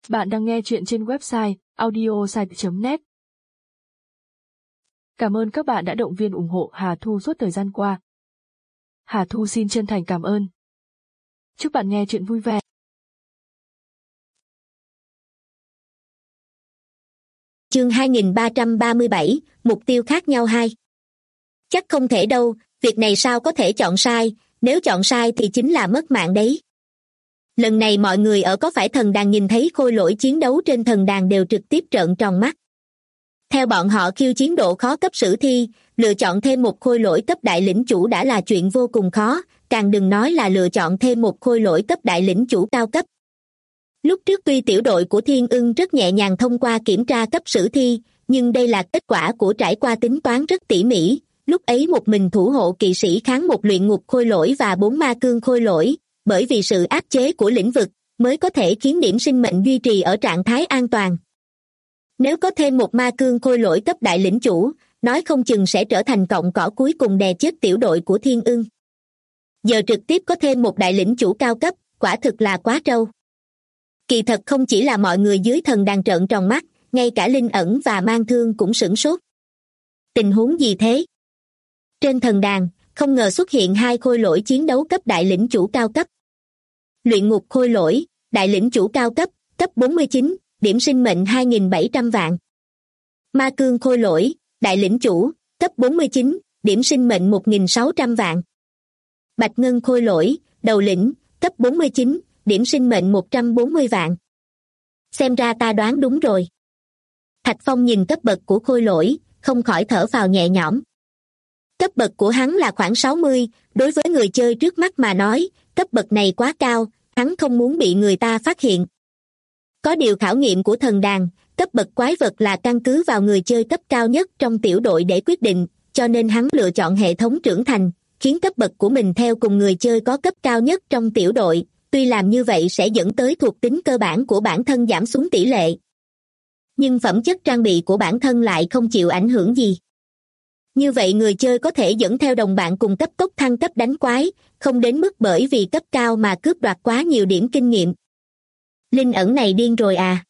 Bạn đang nghe chuyện trên website audiosite.net. Cảm ơn các bạn đã động viên ủng hộ Hà Thu suốt thời gian qua. Hà Thu xin chân thành cảm ơn. Chúc bạn nghe chuyện vui vẻ. Chương 2337, mục tiêu khác nhau 2. Chắc không thể đâu, việc này sao có thể chọn sai, nếu chọn sai thì chính là mất mạng đấy. Lần này mọi người ở Có Phải Thần Đàn nhìn thấy khôi lỗi chiến đấu trên thần đàn đều trực tiếp trợn tròn mắt. Theo bọn họ, khiêu chiến độ khó cấp sử thi, lựa chọn thêm một khôi lỗi cấp đại lĩnh chủ đã là chuyện vô cùng khó, càng đừng nói là lựa chọn thêm một khôi lỗi cấp đại lĩnh chủ cao cấp. Lúc trước tuy tiểu đội của Thiên Ưng rất nhẹ nhàng thông qua kiểm tra cấp sử thi, nhưng đây là kết quả của trải qua tính toán rất tỉ mỉ. Lúc ấy một mình thủ hộ kỵ sĩ kháng một luyện ngục khôi lỗi và 4 ma cương khôi lỗi, bởi vì sự áp chế của lĩnh vực mới có thể khiến điểm sinh mệnh duy trì ở trạng thái an toàn. Nếu có thêm một ma cương khôi lỗi cấp đại lĩnh chủ, nói không chừng sẽ trở thành cọng cỏ cuối cùng đè chết tiểu đội của Thiên Ưng. Giờ trực tiếp có thêm một đại lĩnh chủ cao cấp, quả thực là quá trâu. Kỳ thật không chỉ là mọi người dưới thần đàn trợn tròn mắt, ngay cả Linh Ẩn và Mang Thương cũng sửng sốt. Tình huống gì thế? Trên thần đàn, không ngờ xuất hiện 2 khôi lỗi chiến đấu cấp đại lĩnh chủ cao cấp. Luyện ngục khôi lỗi, đại lĩnh chủ cao cấp, cấp 49, điểm sinh mệnh 2.700 vạn. Ma cương khôi lỗi, đại lĩnh chủ, cấp 49, điểm sinh mệnh 1.600 vạn. Bạch ngân khôi lỗi, đầu lĩnh, cấp 49, điểm sinh mệnh 140 vạn. Xem ra ta đoán đúng rồi. Thạch Phong nhìn cấp bậc của khôi lỗi, không khỏi thở phào nhẹ nhõm. Cấp bậc của hắn là khoảng 60, đối với người chơi trước mắt mà nói, cấp bậc này quá cao, hắn không muốn bị người ta phát hiện. Có điều khảo nghiệm của thần đàn, cấp bậc quái vật là căn cứ vào người chơi cấp cao nhất trong tiểu đội để quyết định, cho nên hắn lựa chọn hệ thống trưởng thành, khiến cấp bậc của mình theo cùng người chơi có cấp cao nhất trong tiểu đội, tuy làm như vậy sẽ dẫn tới thuộc tính cơ bản của bản thân giảm xuống tỷ lệ. Nhưng phẩm chất trang bị của bản thân lại không chịu ảnh hưởng gì. Như vậy người chơi có thể dẫn theo đồng bạn cùng cấp tốc thăng cấp đánh quái, không đến mức bởi vì cấp cao mà cướp đoạt quá nhiều điểm kinh nghiệm. Linh Ẩn này điên rồi à?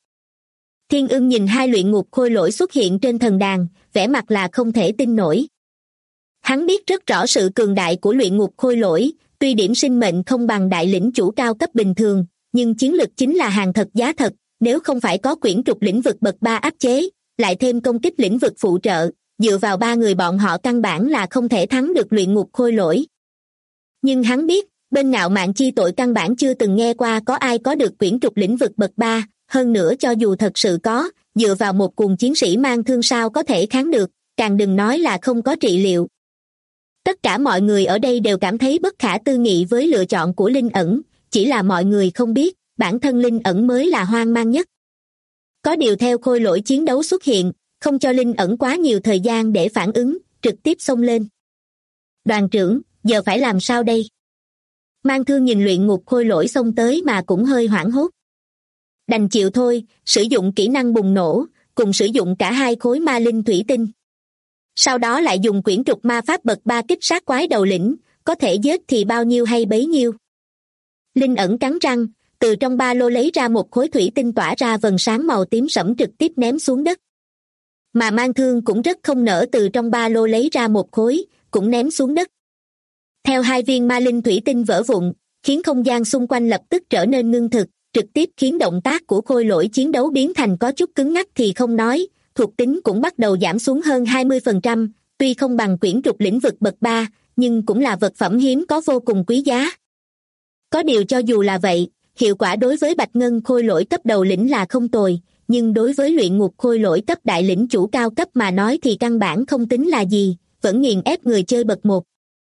Thiên Ưng nhìn 2 luyện ngục khôi lỗi xuất hiện trên thần đàn, vẻ mặt là không thể tin nổi. Hắn biết rất rõ sự cường đại của luyện ngục khôi lỗi, tuy điểm sinh mệnh không bằng đại lĩnh chủ cao cấp bình thường, nhưng chiến lực chính là hàng thật giá thật, nếu không phải có quyển trục lĩnh vực bậc 3 áp chế, lại thêm công kích lĩnh vực phụ trợ, dựa vào 3 người bọn họ căn bản là không thể thắng được luyện ngục khôi lỗi. Nhưng hắn biết, bên Ngạo Mạn Chi Tội căn bản chưa từng nghe qua có ai có được quyển trục lĩnh vực bậc 3, hơn nữa cho dù thật sự có, dựa vào một cuồng chiến sĩ mang thương sao có thể kháng được, càng đừng nói là không có trị liệu. Tất cả mọi người ở đây đều cảm thấy bất khả tư nghị với lựa chọn của Linh Ẩn, chỉ là mọi người không biết, bản thân Linh Ẩn mới là hoang mang nhất. Có điều theo khôi lỗi chiến đấu xuất hiện, không cho Linh Ẩn quá nhiều thời gian để phản ứng, trực tiếp xông lên. Đoàn trưởng, giờ phải làm sao đây? Mang Thương nhìn luyện ngục khôi lỗi xông tới mà cũng hơi hoảng hốt. Đành chịu thôi, sử dụng kỹ năng bùng nổ, cùng sử dụng cả 2 khối ma linh thủy tinh. Sau đó lại dùng quyển trục ma pháp bậc 3 kích sát quái đầu lĩnh, có thể giết thì bao nhiêu hay bấy nhiêu. Linh Ẩn cắn răng, từ trong ba lô lấy ra một khối thủy tinh tỏa ra vầng sáng màu tím sẫm trực tiếp ném xuống đất. Mà Mang Thương cũng rất không nỡ từ trong ba lô lấy ra một khối, cũng ném xuống đất. Theo 2 viên ma linh thủy tinh vỡ vụn, khiến không gian xung quanh lập tức trở nên ngưng thực, trực tiếp khiến động tác của khôi lỗi chiến đấu biến thành có chút cứng ngắc thì không nói, thuộc tính cũng bắt đầu giảm xuống hơn 20%, tuy không bằng quyển trục lĩnh vực bậc 3, nhưng cũng là vật phẩm hiếm có vô cùng quý giá. Có điều cho dù là vậy, hiệu quả đối với Bạch Ngân khôi lỗi cấp đầu lĩnh là không tồi, nhưng đối với luyện ngục khôi lỗi cấp đại lĩnh chủ cao cấp mà nói thì căn bản không tính là gì, vẫn nghiền ép người chơi bậc 1.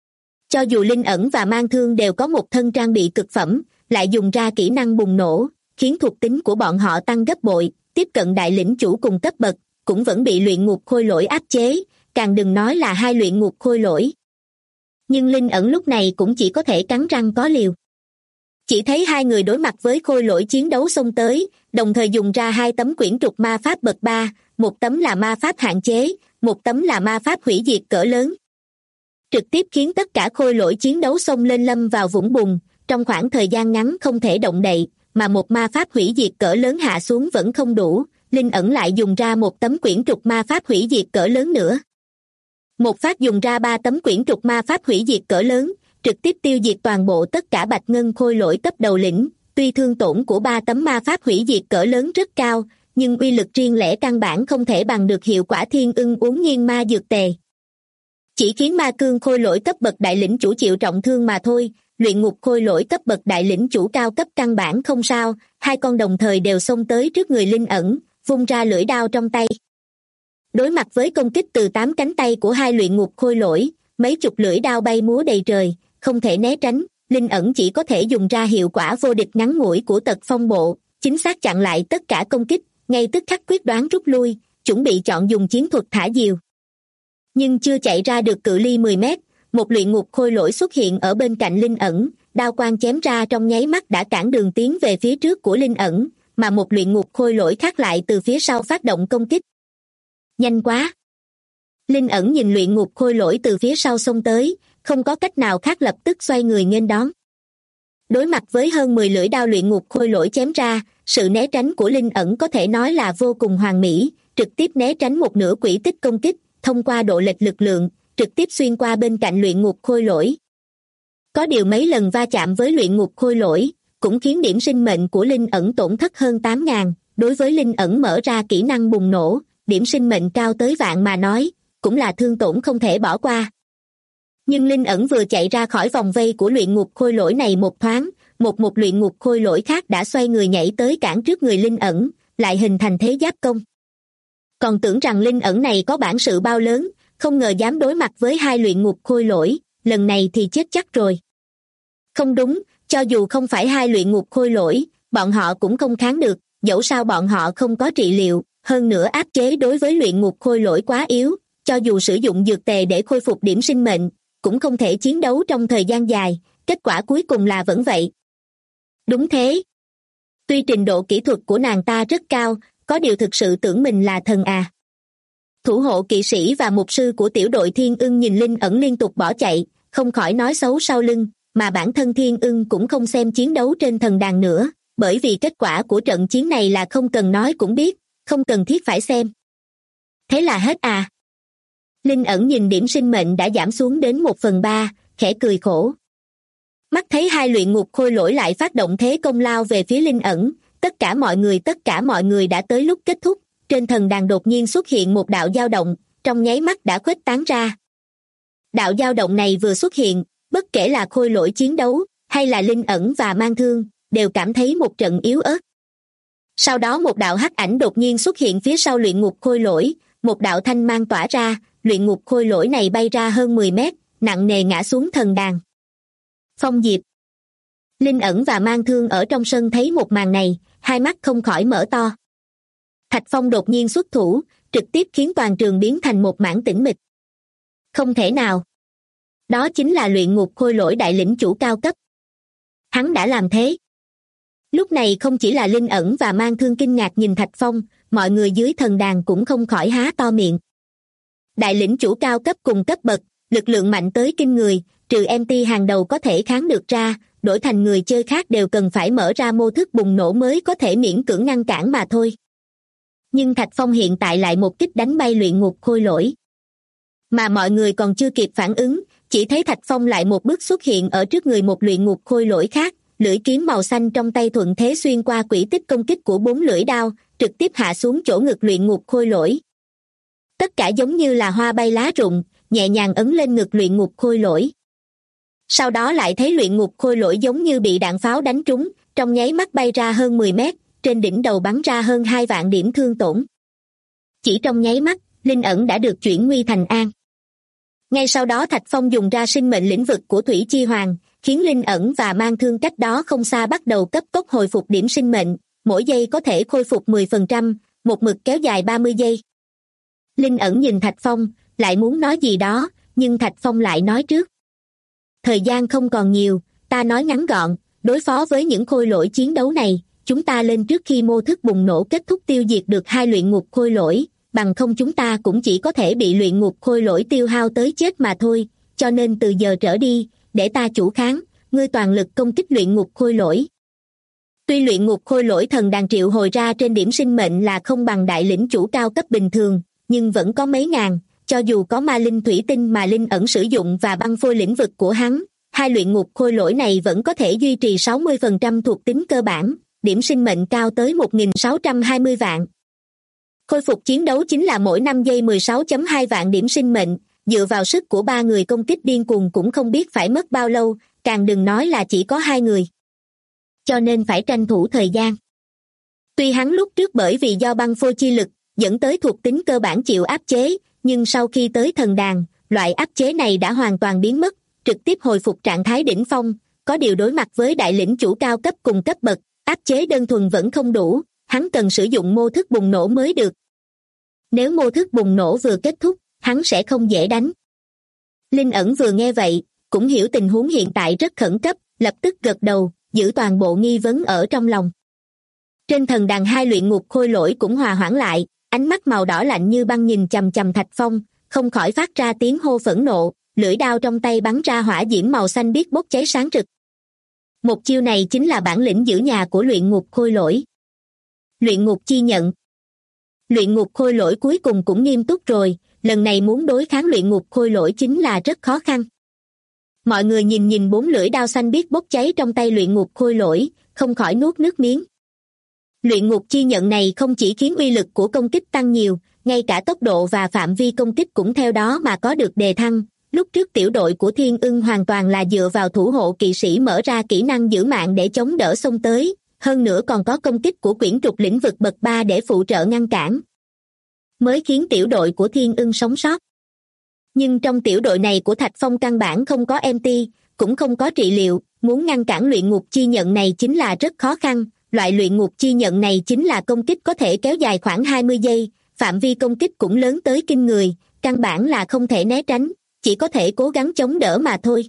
Cho dù Linh Ẩn và Mang Thương đều có một thân trang bị cực phẩm, lại dùng ra kỹ năng bùng nổ, khiến thuộc tính của bọn họ tăng gấp bội, tiếp cận đại lĩnh chủ cùng cấp bậc, cũng vẫn bị luyện ngục khôi lỗi áp chế, càng đừng nói là 2 luyện ngục khôi lỗi. Nhưng Linh Ẩn lúc này cũng chỉ có thể cắn răng có liều. Chỉ thấy 2 người đối mặt với khôi lỗi chiến đấu xông tới, đồng thời dùng ra 2 tấm quyển trục ma pháp bậc 3, một tấm là ma pháp hạn chế, một tấm là ma pháp hủy diệt cỡ lớn. Trực tiếp khiến tất cả khôi lỗi chiến đấu xông lên lâm vào vũng bùn, trong khoảng thời gian ngắn không thể động đậy, mà một ma pháp hủy diệt cỡ lớn hạ xuống vẫn không đủ, Linh ẩn lại dùng ra một tấm quyển trục ma pháp hủy diệt cỡ lớn nữa. Một phát dùng ra 3 tấm quyển trục ma pháp hủy diệt cỡ lớn, trực tiếp tiêu diệt toàn bộ tất cả bạch ngân khôi lỗi cấp đầu lĩnh. Tuy thương tổn của 3 tấm ma pháp hủy diệt cỡ lớn rất cao, nhưng uy lực riêng lẻ căn bản không thể bằng được hiệu quả thiên ưng uống nghiêng ma dược tề. Chỉ khiến ma cương khôi lỗi cấp bậc đại lĩnh chủ chịu trọng thương mà thôi, luyện ngục khôi lỗi cấp bậc đại lĩnh chủ cao cấp căn bản không sao. Hai con đồng thời đều xông tới trước người Linh ẩn, vung ra lưỡi đao trong tay. Đối mặt với công kích từ 8 cánh tay của hai luyện ngục khôi lỗi, mấy chục lưỡi đao bay múa đầy trời, không thể né tránh, Linh ẩn chỉ có thể dùng ra hiệu quả vô địch ngắn ngủi của tật phong bộ, chính xác chặn lại tất cả công kích, ngay tức khắc quyết đoán rút lui, chuẩn bị chọn dùng chiến thuật thả diều. Nhưng chưa chạy ra được cự ly 10 mét, một luyện ngục khôi lỗi xuất hiện ở bên cạnh Linh ẩn, đao quang chém ra trong nháy mắt đã cản đường tiến về phía trước của Linh ẩn, mà một luyện ngục khôi lỗi khác lại từ phía sau phát động công kích. Nhanh quá! Linh ẩn nhìn luyện ngục khôi lỗi từ phía sau xông tới, không có cách nào khác lập tức xoay người nghênh đón. Đối mặt với hơn 10 lưỡi đao luyện ngục khôi lỗi chém ra, sự né tránh của Linh ẩn có thể nói là vô cùng hoàn mỹ, trực tiếp né tránh một nửa quỹ tích công kích, thông qua độ lệch lực lượng, trực tiếp xuyên qua bên cạnh luyện ngục khôi lỗi. Có điều mấy lần va chạm với luyện ngục khôi lỗi, cũng khiến điểm sinh mệnh của Linh ẩn tổn thất hơn 8.000, đối với Linh ẩn mở ra kỹ năng bùng nổ, điểm sinh mệnh cao tới vạn mà nói, cũng là thương tổn không thể bỏ qua. Nhưng Linh ẩn vừa chạy ra khỏi vòng vây của luyện ngục khôi lỗi này một thoáng, một luyện ngục khôi lỗi khác đã xoay người nhảy tới cản trước người Linh ẩn, lại hình thành thế giáp công. Còn tưởng rằng Linh ẩn này có bản sự bao lớn, không ngờ dám đối mặt với hai luyện ngục khôi lỗi, lần này thì chết chắc rồi. Không đúng, cho dù không phải hai luyện ngục khôi lỗi, bọn họ cũng không kháng được, dẫu sao bọn họ không có trị liệu, hơn nữa áp chế đối với luyện ngục khôi lỗi quá yếu, cho dù sử dụng dược tề để khôi phục điểm sinh mệnh, cũng không thể chiến đấu trong thời gian dài, kết quả cuối cùng là vẫn vậy. Đúng thế. Tuy trình độ kỹ thuật của nàng ta rất cao, có điều thực sự tưởng mình là thần à. Thủ hộ kỵ sĩ và mục sư của tiểu đội Thiên Ưng nhìn Linh ẩn liên tục bỏ chạy, không khỏi nói xấu sau lưng, mà bản thân Thiên Ưng cũng không xem chiến đấu trên thần đàn nữa, bởi vì kết quả của trận chiến này là không cần nói cũng biết, không cần thiết phải xem. Thế là hết à? Linh ẩn nhìn điểm sinh mệnh đã giảm xuống đến 1/3, khẽ cười khổ. Mắt thấy hai luyện ngục khôi lỗi lại phát động thế công lao về phía Linh ẩn, tất cả mọi người đã tới lúc kết thúc, trên thần đàn đột nhiên xuất hiện một đạo dao động, trong nháy mắt đã khuếch tán ra. Đạo dao động này vừa xuất hiện, bất kể là khôi lỗi chiến đấu, hay là Linh ẩn và mang thương, đều cảm thấy một trận yếu ớt. Sau đó một đạo hắc ảnh đột nhiên xuất hiện phía sau luyện ngục khôi lỗi, một đạo thanh mang tỏa ra, luyện ngục khôi lỗi này bay ra hơn 10 mét, nặng nề ngã xuống thần đàn. Phong diệp. Linh ẩn và mang thương ở trong sân thấy một màn này, hai mắt không khỏi mở to. Thạch Phong đột nhiên xuất thủ, trực tiếp khiến toàn trường biến thành một mảng tĩnh mịch. Không thể nào. Đó chính là luyện ngục khôi lỗi đại lĩnh chủ cao cấp. Hắn đã làm thế. Lúc này không chỉ là Linh ẩn và mang thương kinh ngạc nhìn Thạch Phong, mọi người dưới thần đàn cũng không khỏi há to miệng. Đại lĩnh chủ cao cấp cùng cấp bậc, lực lượng mạnh tới kinh người, trừ MT hàng đầu có thể kháng được ra, đổi thành người chơi khác đều cần phải mở ra mô thức bùng nổ mới có thể miễn cưỡng ngăn cản mà thôi. Nhưng Thạch Phong hiện tại lại một kích đánh bay luyện ngục khôi lỗi. Mà mọi người còn chưa kịp phản ứng, chỉ thấy Thạch Phong lại một bước xuất hiện ở trước người một luyện ngục khôi lỗi khác, lưỡi kiếm màu xanh trong tay thuận thế xuyên qua quỹ tích công kích của 4 lưỡi đao, trực tiếp hạ xuống chỗ ngực luyện ngục khôi lỗi. Tất cả giống như là hoa bay lá rụng, nhẹ nhàng ấn lên ngực luyện ngục khôi lỗi. Sau đó lại thấy luyện ngục khôi lỗi giống như bị đạn pháo đánh trúng, trong nháy mắt bay ra hơn 10 mét, trên đỉnh đầu bắn ra hơn 2 vạn điểm thương tổn. Chỉ trong nháy mắt, Linh ẩn đã được chuyển nguy thành an. Ngay sau đó Thạch Phong dùng ra sinh mệnh lĩnh vực của Thủy Chi Hoàng, khiến Linh ẩn và mang thương cách đó không xa bắt đầu cấp tốc hồi phục điểm sinh mệnh, mỗi giây có thể khôi phục 10%, một mực kéo dài 30 giây. Linh ẩn nhìn Thạch Phong, lại muốn nói gì đó, nhưng Thạch Phong lại nói trước. Thời gian không còn nhiều, ta nói ngắn gọn, đối phó với những khôi lỗi chiến đấu này, chúng ta lên trước khi mô thức bùng nổ kết thúc tiêu diệt được hai luyện ngục khôi lỗi, bằng không chúng ta cũng chỉ có thể bị luyện ngục khôi lỗi tiêu hao tới chết mà thôi, cho nên từ giờ trở đi, để ta chủ kháng, ngươi toàn lực công kích luyện ngục khôi lỗi. Tuy luyện ngục khôi lỗi thần đàn triệu hồi ra trên điểm sinh mệnh là không bằng đại lĩnh chủ cao cấp bình thường, nhưng vẫn có mấy ngàn, cho dù có ma linh thủy tinh mà linh ẩn sử dụng và băng phôi lĩnh vực của hắn, hai luyện ngục khôi lỗi này vẫn có thể duy trì 60% thuộc tính cơ bản, điểm sinh mệnh cao tới 1.620 vạn. Khôi phục chiến đấu chính là mỗi 5 giây 16.2 vạn điểm sinh mệnh, dựa vào sức của 3 người công kích điên cuồng cũng không biết phải mất bao lâu, càng đừng nói là chỉ có 2 người. Cho nên phải tranh thủ thời gian. Tuy hắn lúc trước bởi vì do băng phôi chi lực, dẫn tới thuộc tính cơ bản chịu áp chế, nhưng sau khi tới thần đàn, loại áp chế này đã hoàn toàn biến mất, trực tiếp hồi phục trạng thái đỉnh phong, có điều đối mặt với đại lĩnh chủ cao cấp cùng cấp bậc, áp chế đơn thuần vẫn không đủ, hắn cần sử dụng mô thức bùng nổ mới được. Nếu mô thức bùng nổ vừa kết thúc, hắn sẽ không dễ đánh. Linh ẩn vừa nghe vậy, cũng hiểu tình huống hiện tại rất khẩn cấp, lập tức gật đầu, giữ toàn bộ nghi vấn ở trong lòng. Trên thần đàn hai luyện ngục khôi lỗi cũng hòa hoãn lại, ánh mắt màu đỏ lạnh như băng nhìn chằm chằm Thạch Phong, không khỏi phát ra tiếng hô phẫn nộ, lưỡi đao trong tay bắn ra hỏa diễm màu xanh biếc bốc cháy sáng rực. Một chiêu này chính là bản lĩnh giữ nhà của luyện ngục khôi lỗi. Luyện ngục chi nhận. Luyện ngục khôi lỗi cuối cùng cũng nghiêm túc rồi, lần này muốn đối kháng luyện ngục khôi lỗi chính là rất khó khăn. Mọi người nhìn 4 lưỡi đao xanh biếc bốc cháy trong tay luyện ngục khôi lỗi, không khỏi nuốt nước miếng. Luyện ngục chi nhận này không chỉ khiến uy lực của công kích tăng nhiều, ngay cả tốc độ và phạm vi công kích cũng theo đó mà có được đề thăng. Lúc trước tiểu đội của Thiên Ưng hoàn toàn là dựa vào thủ hộ kỵ sĩ mở ra kỹ năng giữ mạng để chống đỡ xông tới, hơn nữa còn có công kích của quyển trục lĩnh vực bậc 3 để phụ trợ ngăn cản, mới khiến tiểu đội của Thiên Ưng sống sót. Nhưng trong tiểu đội này của Thạch Phong căn bản không có MT, cũng không có trị liệu, muốn ngăn cản luyện ngục chi nhận này chính là rất khó khăn. Loại luyện ngục chi nhận này chính là công kích có thể kéo dài khoảng 20 giây, phạm vi công kích cũng lớn tới kinh người, căn bản là không thể né tránh, chỉ có thể cố gắng chống đỡ mà thôi.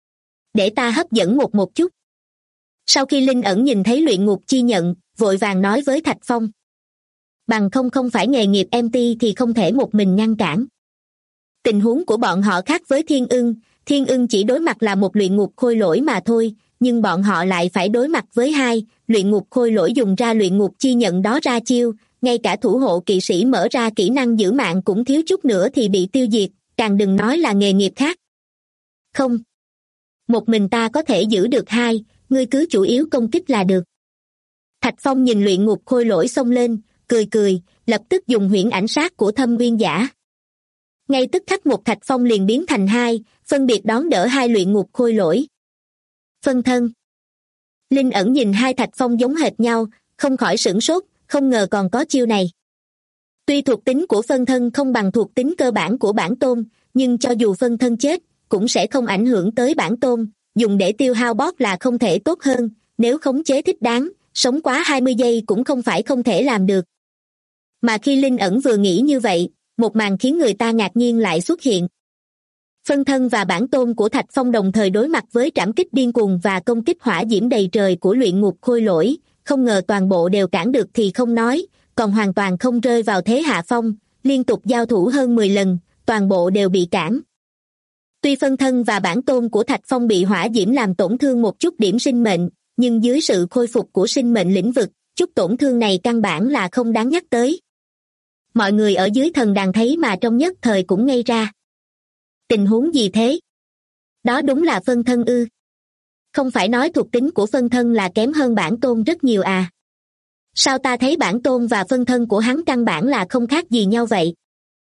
Để ta hấp dẫn một chút. Sau khi Linh ẩn nhìn thấy luyện ngục chi nhận, vội vàng nói với Thạch Phong. Bằng không phải nghề nghiệp MT thì không thể một mình ngăn cản. Tình huống của bọn họ khác với Thiên Ưng chỉ đối mặt là một luyện ngục khôi lỗi mà thôi, nhưng bọn họ lại phải đối mặt với 2, luyện ngục khôi lỗi dùng ra luyện ngục chi nhận đó ra chiêu, ngay cả thủ hộ kỵ sĩ mở ra kỹ năng giữ mạng cũng thiếu chút nữa thì bị tiêu diệt, càng đừng nói là nghề nghiệp khác. Không. Một mình ta có thể giữ được 2, ngươi cứ chủ yếu công kích là được. Thạch Phong nhìn luyện ngục khôi lỗi xông lên, cười, lập tức dùng huyễn ảnh sát của Thâm Nguyên Giả. Ngay tức khắc một Thạch Phong liền biến thành 2, phân biệt đón đỡ 2 luyện ngục khôi lỗi. Phân thân. Linh ẩn nhìn 2 Thạch Phong giống hệt nhau, không khỏi sửng sốt, không ngờ còn có chiêu này. Tuy thuộc tính của phân thân không bằng thuộc tính cơ bản của bản tôn, nhưng cho dù phân thân chết, cũng sẽ không ảnh hưởng tới bản tôn, dùng để tiêu hao boss là không thể tốt hơn, nếu khống chế thích đáng, sống quá 20 giây cũng không phải không thể làm được. Mà khi Linh ẩn vừa nghĩ như vậy, một màn khiến người ta ngạc nhiên lại xuất hiện. Phân thân và bản tôn của Thạch Phong đồng thời đối mặt với trảm kích điên cuồng và công kích hỏa diễm đầy trời của luyện ngục khôi lỗi, không ngờ toàn bộ đều cản được thì không nói, còn hoàn toàn không rơi vào thế hạ phong, liên tục giao thủ hơn 10 lần, toàn bộ đều bị cản. Tuy phân thân và bản tôn của Thạch Phong bị hỏa diễm làm tổn thương một chút điểm sinh mệnh, nhưng dưới sự khôi phục của sinh mệnh lĩnh vực, chút tổn thương này căn bản là không đáng nhắc tới. Mọi người ở dưới thần đàn thấy mà trong nhất thời cũng ngây ra. Tình huống gì thế? Đó đúng là phân thân ư? Không phải nói thuộc tính của phân thân là kém hơn bản tôn rất nhiều à? Sao ta thấy bản tôn và phân thân của hắn căn bản là không khác gì nhau vậy?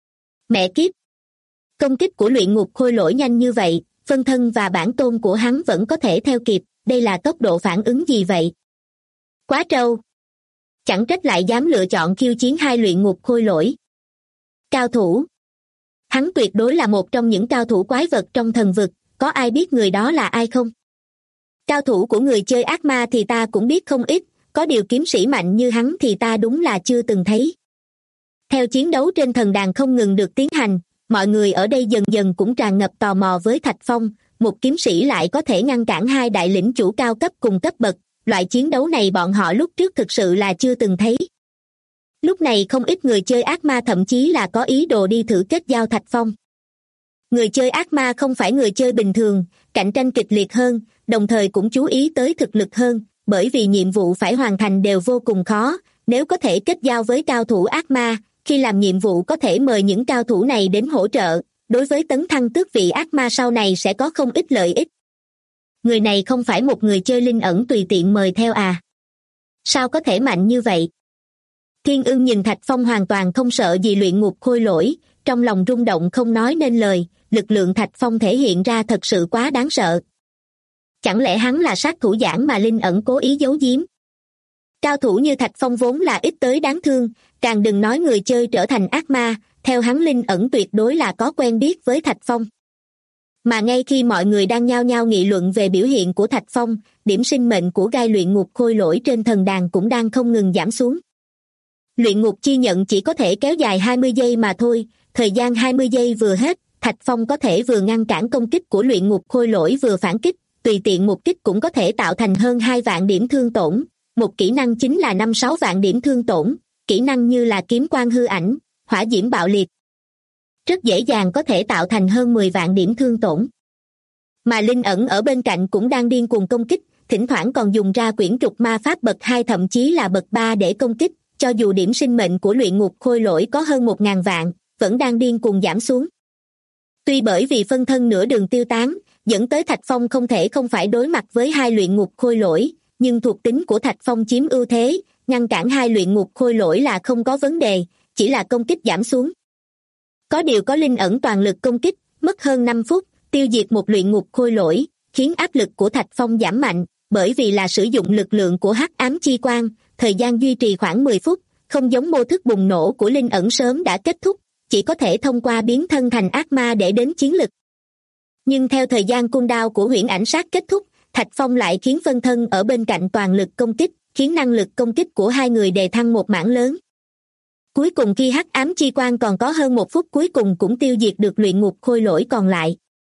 Mẹ kiếp! Công kích của luyện ngục khôi lỗi nhanh như vậy, phân thân và bản tôn của hắn vẫn có thể theo kịp, đây là tốc độ phản ứng gì vậy? Quá trâu! Chẳng trách lại dám lựa chọn khiêu chiến 2 luyện ngục khôi lỗi. Cao thủ! Hắn tuyệt đối là một trong những cao thủ quái vật trong thần vực, có ai biết người đó là ai không? Cao thủ của người chơi ác ma thì ta cũng biết không ít, có điều kiếm sĩ mạnh như hắn thì ta đúng là chưa từng thấy. Theo chiến đấu trên thần đàn không ngừng được tiến hành, mọi người ở đây dần dần cũng tràn ngập tò mò với Thạch Phong, một kiếm sĩ lại có thể ngăn cản 2 đại lĩnh chủ cao cấp cùng cấp bậc, loại chiến đấu này bọn họ lúc trước thực sự là chưa từng thấy. Lúc này không ít người chơi ác ma thậm chí là có ý đồ đi thử kết giao Thạch Phong. Người chơi ác ma không phải người chơi bình thường, cạnh tranh kịch liệt hơn, đồng thời cũng chú ý tới thực lực hơn, bởi vì nhiệm vụ phải hoàn thành đều vô cùng khó, nếu có thể kết giao với cao thủ ác ma, khi làm nhiệm vụ có thể mời những cao thủ này đến hỗ trợ, đối với tấn thăng tước vị ác ma sau này sẽ có không ít lợi ích. Người này không phải một người chơi linh ẩn tùy tiện mời theo à? Sao có thể mạnh như vậy? Thiên Ưng nhìn Thạch Phong hoàn toàn không sợ gì luyện ngục khôi lỗi, trong lòng rung động không nói nên lời, lực lượng Thạch Phong thể hiện ra thật sự quá đáng sợ. Chẳng lẽ hắn là sát thủ giảng mà linh ẩn cố ý giấu giếm? Cao thủ như Thạch Phong vốn là ít tới đáng thương, càng đừng nói người chơi trở thành ác ma, theo hắn linh ẩn tuyệt đối là có quen biết với Thạch Phong. Mà ngay khi mọi người đang nhao nhao nghị luận về biểu hiện của Thạch Phong, điểm sinh mệnh của gai luyện ngục khôi lỗi trên thần đàn cũng đang không ngừng giảm xuống. Luyện ngục chi nhận chỉ có thể kéo dài 20 giây mà thôi, thời gian 20 giây vừa hết, Thạch Phong có thể vừa ngăn cản công kích của luyện ngục khôi lỗi vừa phản kích, tùy tiện một kích cũng có thể tạo thành hơn 2 vạn điểm thương tổn, một kỹ năng chính là 5-6 vạn điểm thương tổn, kỹ năng như là kiếm quang hư ảnh, hỏa diễm bạo liệt. Rất dễ dàng có thể tạo thành hơn 10 vạn điểm thương tổn. Mà linh ẩn ở bên cạnh cũng đang điên cuồng công kích, thỉnh thoảng còn dùng ra quyển trục ma pháp bậc 2 thậm chí là bậc 3 để công kích, cho dù điểm sinh mệnh của luyện ngục khôi lỗi có hơn 1.000 vạn, vẫn đang điên cuồng giảm xuống. Tuy bởi vì phân thân nửa đường tiêu tán, dẫn tới Thạch Phong không thể không phải đối mặt với hai luyện ngục khôi lỗi, nhưng thuộc tính của Thạch Phong chiếm ưu thế, ngăn cản hai luyện ngục khôi lỗi là không có vấn đề, chỉ là công kích giảm xuống. Có điều có linh ẩn toàn lực công kích, mất hơn 5 phút, tiêu diệt một luyện ngục khôi lỗi, khiến áp lực của Thạch Phong giảm mạnh, bởi vì là sử dụng lực lượng của hắc ám chi quang, thời gian duy trì khoảng 10 phút, không giống mô thức bùng nổ của linh ẩn sớm đã kết thúc, chỉ có thể thông qua biến thân thành ác ma để đến chiến lực. Nhưng theo thời gian cooldown của huyễn ảnh sát kết thúc, Thạch Phong lại khiến phân thân ở bên cạnh toàn lực công kích, khiến năng lực công kích của hai người đề thăng một mảng lớn. Cuối cùng khi hắc ám chi quang còn có hơn 1 phút cuối cùng cũng tiêu diệt được luyện ngục khôi lỗi còn lại.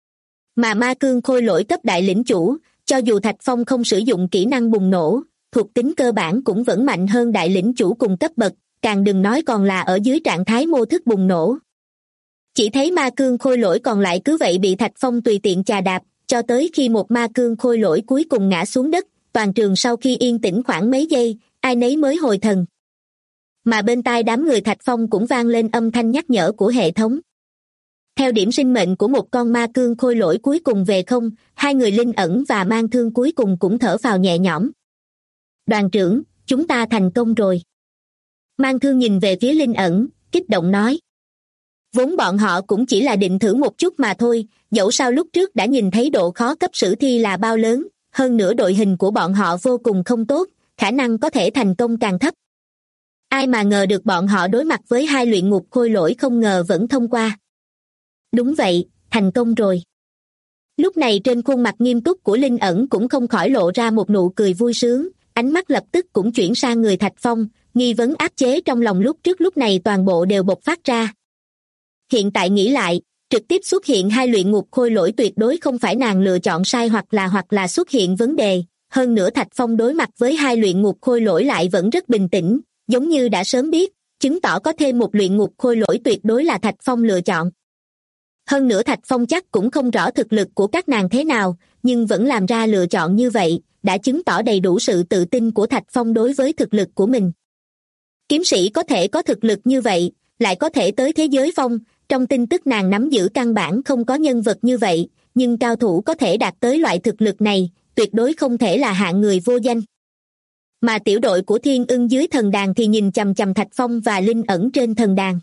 Mà ma cương khôi lỗi cấp đại lĩnh chủ, cho dù Thạch Phong không sử dụng kỹ năng bùng nổ, thuộc tính cơ bản cũng vẫn mạnh hơn đại lĩnh chủ cùng cấp bậc, càng đừng nói còn là ở dưới trạng thái mô thức bùng nổ. Chỉ thấy ma cương khôi lỗi còn lại cứ vậy bị Thạch Phong tùy tiện chà đạp, cho tới khi một ma cương khôi lỗi cuối cùng ngã xuống đất, toàn trường sau khi yên tĩnh khoảng mấy giây, ai nấy mới hồi thần. Mà bên tai đám người Thạch Phong cũng vang lên âm thanh nhắc nhở của hệ thống. Theo điểm sinh mệnh của một con ma cương khôi lỗi cuối cùng về không, hai người linh ẩn và mang thương cuối cùng cũng thở phào nhẹ nhõm. Đoàn trưởng, chúng ta thành công rồi. Mang thương nhìn về phía linh ẩn, kích động nói. Vốn bọn họ cũng chỉ là định thử một chút mà thôi, dẫu sao lúc trước đã nhìn thấy độ khó cấp sử thi là bao lớn, hơn nữa đội hình của bọn họ vô cùng không tốt, khả năng có thể thành công càng thấp. Ai mà ngờ được bọn họ đối mặt với hai luyện ngục khôi lỗi không ngờ vẫn thông qua. Đúng vậy, thành công rồi. Lúc này trên khuôn mặt nghiêm túc của linh ẩn cũng không khỏi lộ ra một nụ cười vui sướng, ánh mắt lập tức cũng chuyển sang người Thạch Phong, nghi vấn áp chế trong lòng lúc trước lúc này toàn bộ đều bộc phát ra. Hiện tại nghĩ lại, trực tiếp xuất hiện hai luyện ngục khôi lỗi tuyệt đối không phải nàng lựa chọn sai hoặc là xuất hiện vấn đề, hơn nữa Thạch Phong đối mặt với hai luyện ngục khôi lỗi lại vẫn rất bình tĩnh, giống như đã sớm biết, chứng tỏ có thêm một luyện ngục khôi lỗi tuyệt đối là Thạch Phong lựa chọn. Hơn nữa Thạch Phong chắc cũng không rõ thực lực của các nàng thế nào, nhưng vẫn làm ra lựa chọn như vậy, đã chứng tỏ đầy đủ sự tự tin của Thạch Phong đối với thực lực của mình. Kiếm sĩ có thể có thực lực như vậy, lại có thể tới thế giới phong, trong tin tức nàng nắm giữ căn bản không có nhân vật như vậy, nhưng cao thủ có thể đạt tới loại thực lực này, tuyệt đối không thể là hạng người vô danh. Mà tiểu đội của Thiên Ưng dưới thần đàn thì nhìn chằm chằm Thạch Phong và linh ẩn trên thần đàn.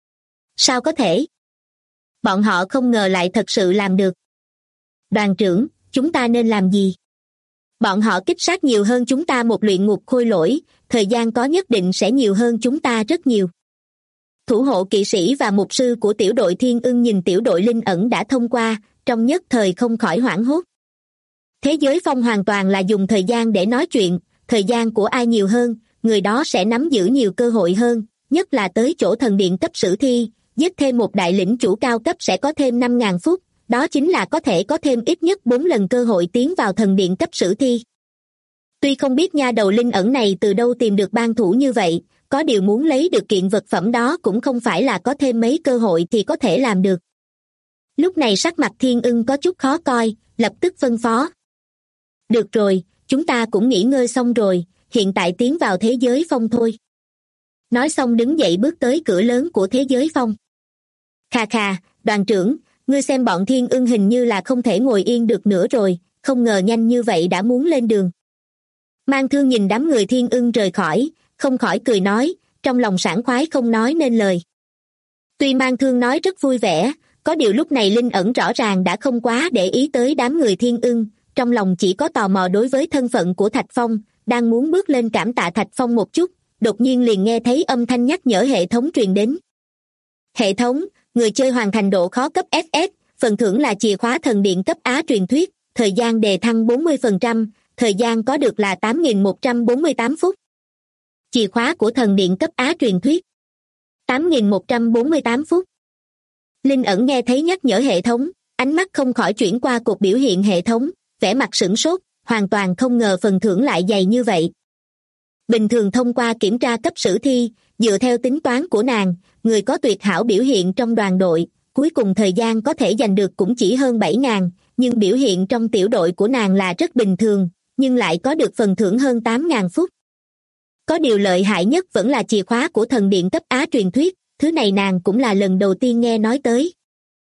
Sao có thể? Bọn họ không ngờ lại thật sự làm được. Đoàn trưởng, chúng ta nên làm gì? Bọn họ kích sát nhiều hơn chúng ta một luyện ngục khôi lỗi, thời gian có nhất định sẽ nhiều hơn chúng ta rất nhiều. Thủ hộ kỵ sĩ và mục sư của tiểu đội Thiên Ưng nhìn tiểu đội linh ẩn đã thông qua, trong nhất thời không khỏi hoảng hốt. Thế giới phong hoàn toàn là dùng thời gian để nói chuyện, thời gian của ai nhiều hơn, người đó sẽ nắm giữ nhiều cơ hội hơn, nhất là tới chỗ thần điện cấp sử thi, giết thêm một đại lĩnh chủ cao cấp sẽ có thêm 5.000 phút, đó chính là có thể có thêm ít nhất 4 lần cơ hội tiến vào thần điện cấp sử thi. Tuy không biết nha đầu linh ẩn này từ đâu tìm được ban thủ như vậy, có điều muốn lấy được kiện vật phẩm đó cũng không phải là có thêm mấy cơ hội thì có thể làm được. Lúc này sắc mặt Thiên Ưng có chút khó coi, lập tức phân phó. Được rồi, chúng ta cũng nghỉ ngơi xong rồi, hiện tại tiến vào thế giới phong thôi. Nói xong đứng dậy bước tới cửa lớn của thế giới phong. Khà khà, đoàn trưởng, ngươi xem bọn thiên ưng hình như là không thể ngồi yên được nữa rồi, không ngờ nhanh như vậy đã muốn lên đường. Mang Thương nhìn đám người thiên ưng rời khỏi, không khỏi cười nói, trong lòng sảng khoái không nói nên lời. Tuy Mang Thương nói rất vui vẻ, có điều lúc này Linh Ẩn rõ ràng đã không quá để ý tới đám người thiên ưng, trong lòng chỉ có tò mò đối với thân phận của Thạch Phong, đang muốn bước lên cảm tạ Thạch Phong một chút, đột nhiên liền nghe thấy âm thanh nhắc nhở hệ thống truyền đến. Hệ thống, người chơi hoàn thành độ khó cấp SS, phần thưởng là chìa khóa thần điện cấp Á truyền thuyết, thời gian đề thăng 40%, thời gian có được là 8.148 phút. Chìa khóa của thần điện cấp Á truyền thuyết. 8.148 phút. Linh Ẩn nghe thấy nhắc nhở hệ thống, ánh mắt không khỏi chuyển qua cột biểu hiện hệ thống, vẻ mặt sửng sốt, hoàn toàn không ngờ phần thưởng lại dày như vậy. Bình thường thông qua kiểm tra cấp sử thi, dựa theo tính toán của nàng, người có tuyệt hảo biểu hiện trong đoàn đội, cuối cùng thời gian có thể giành được cũng chỉ hơn 7.000, nhưng biểu hiện trong tiểu đội của nàng là rất bình thường, nhưng lại có được phần thưởng hơn 8.000 phút. Có điều lợi hại nhất vẫn là chìa khóa của thần điện cấp Á truyền thuyết, thứ này nàng cũng là lần đầu tiên nghe nói tới.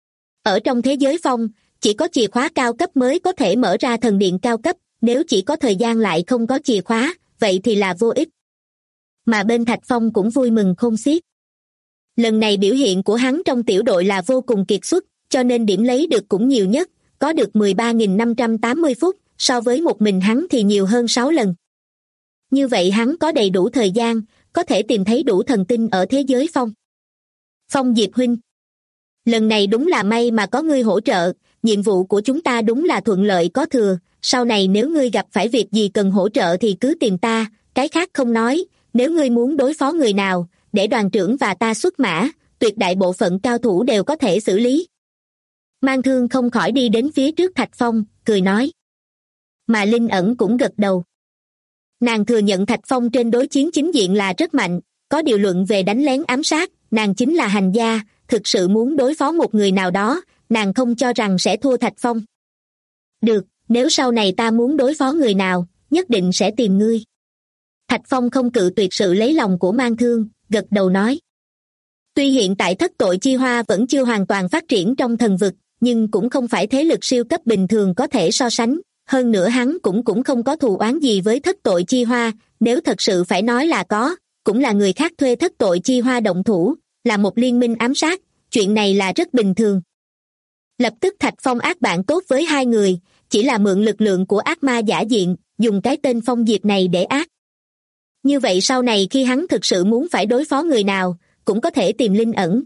Ở trong thế giới phong, chỉ có chìa khóa cao cấp mới có thể mở ra thần điện cao cấp, nếu chỉ có thời gian lại không có chìa khóa, vậy thì là vô ích. Mà bên Thạch Phong cũng vui mừng khôn xiết. Lần này biểu hiện của hắn trong tiểu đội là vô cùng kiệt xuất, cho nên điểm lấy được cũng nhiều nhất, có được 13.580 phút, so với một mình hắn thì nhiều hơn 6 lần. Như vậy hắn có đầy đủ thời gian, có thể tìm thấy đủ thần tinh ở thế giới phong. Phong Diệp huynh, lần này đúng là may mà có ngươi hỗ trợ, nhiệm vụ của chúng ta đúng là thuận lợi có thừa, sau này nếu ngươi gặp phải việc gì cần hỗ trợ thì cứ tìm ta, cái khác không nói, nếu ngươi muốn đối phó người nào, để đoàn trưởng và ta xuất mã, tuyệt đại bộ phận cao thủ đều có thể xử lý. Mang Thương không khỏi đi đến phía trước Thạch Phong, cười nói. Mà Linh Ẩn cũng gật đầu. Nàng thừa nhận Thạch Phong trên đối chiến chính diện là rất mạnh, có điều luận về đánh lén ám sát, nàng chính là hành gia, thực sự muốn đối phó một người nào đó, nàng không cho rằng sẽ thua Thạch Phong. Được, nếu sau này ta muốn đối phó người nào, nhất định sẽ tìm ngươi. Thạch Phong không cự tuyệt sự lấy lòng của Mang Thương, gật đầu nói. Tuy hiện tại Thất Tội Chi Hoa vẫn chưa hoàn toàn phát triển trong thần vực, nhưng cũng không phải thế lực siêu cấp bình thường có thể so sánh, hơn nữa hắn cũng không có thù oán gì với Thất Tội Chi Hoa, nếu thật sự phải nói là có, cũng là người khác thuê Thất Tội Chi Hoa động thủ, là một liên minh ám sát, chuyện này là rất bình thường. Lập tức Thạch Phong ác bạn tốt với hai người, chỉ là mượn lực lượng của ác ma giả diện, dùng cái tên Phong Diệp này để ác. Như vậy sau này khi hắn thực sự muốn phải đối phó người nào, cũng có thể tìm Linh Ẩn.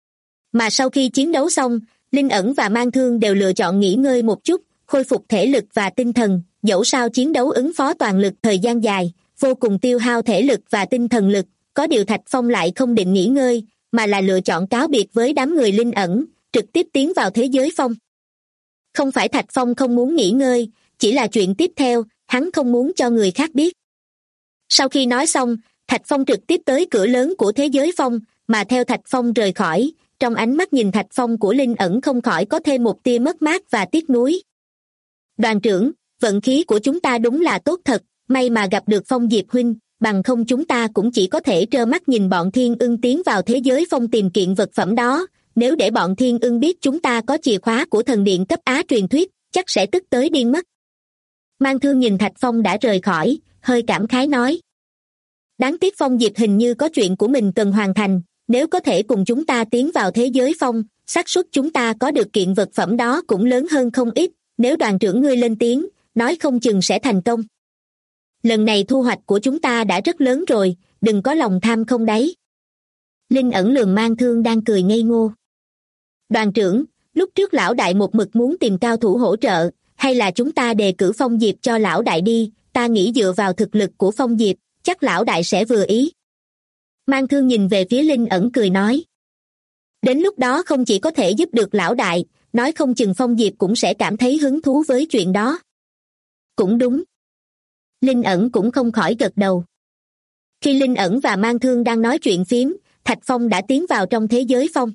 Mà sau khi chiến đấu xong, Linh Ẩn và Mang Thương đều lựa chọn nghỉ ngơi một chút, khôi phục thể lực và tinh thần, dẫu sao chiến đấu ứng phó toàn lực thời gian dài, vô cùng tiêu hao thể lực và tinh thần lực, có điều Thạch Phong lại không định nghỉ ngơi, mà là lựa chọn cáo biệt với đám người Linh Ẩn, trực tiếp tiến vào thế giới phong. Không phải Thạch Phong không muốn nghỉ ngơi, chỉ là chuyện tiếp theo, hắn không muốn cho người khác biết. Sau khi nói xong, Thạch Phong trực tiếp tới cửa lớn của thế giới phong, mà theo Thạch Phong rời khỏi, trong ánh mắt nhìn Thạch Phong của Linh Ẩn không khỏi có thêm một tia mất mát và tiếc nuối. Đoàn trưởng, vận khí của chúng ta đúng là tốt thật, may mà gặp được Phong Diệp huynh, bằng không chúng ta cũng chỉ có thể trơ mắt nhìn bọn thiên ưng tiến vào thế giới phong tìm kiện vật phẩm đó, nếu để bọn thiên ưng biết chúng ta có chìa khóa của thần điện cấp Á truyền thuyết, chắc sẽ tức tới điên mất. Mang Thương nhìn Thạch Phong đã rời khỏi, hơi cảm khái nói. Đáng tiếc Phong Diệp hình như có chuyện của mình cần hoàn thành, nếu có thể cùng chúng ta tiến vào thế giới phong, xác suất chúng ta có được kiện vật phẩm đó cũng lớn hơn không ít, nếu đoàn trưởng ngươi lên tiếng, nói không chừng sẽ thành công. Lần này thu hoạch của chúng ta đã rất lớn rồi, đừng có lòng tham không đáy. Linh Ẩn lườm Mang Thương đang cười ngây ngô. Đoàn trưởng, lúc trước lão đại một mực muốn tìm cao thủ hỗ trợ, hay là chúng ta đề cử Phong Diệp cho lão đại đi, ta nghĩ dựa vào thực lực của Phong Diệp, chắc lão đại sẽ vừa ý. Mang Thương nhìn về phía Linh Ẩn cười nói. Đến lúc đó không chỉ có thể giúp được lão đại, nói không chừng Phong Diệp cũng sẽ cảm thấy hứng thú với chuyện đó. Cũng đúng. Linh Ẩn cũng không khỏi gật đầu. Khi Linh Ẩn và Mang Thương đang nói chuyện phiếm, Thạch Phong đã tiến vào trong thế giới phong.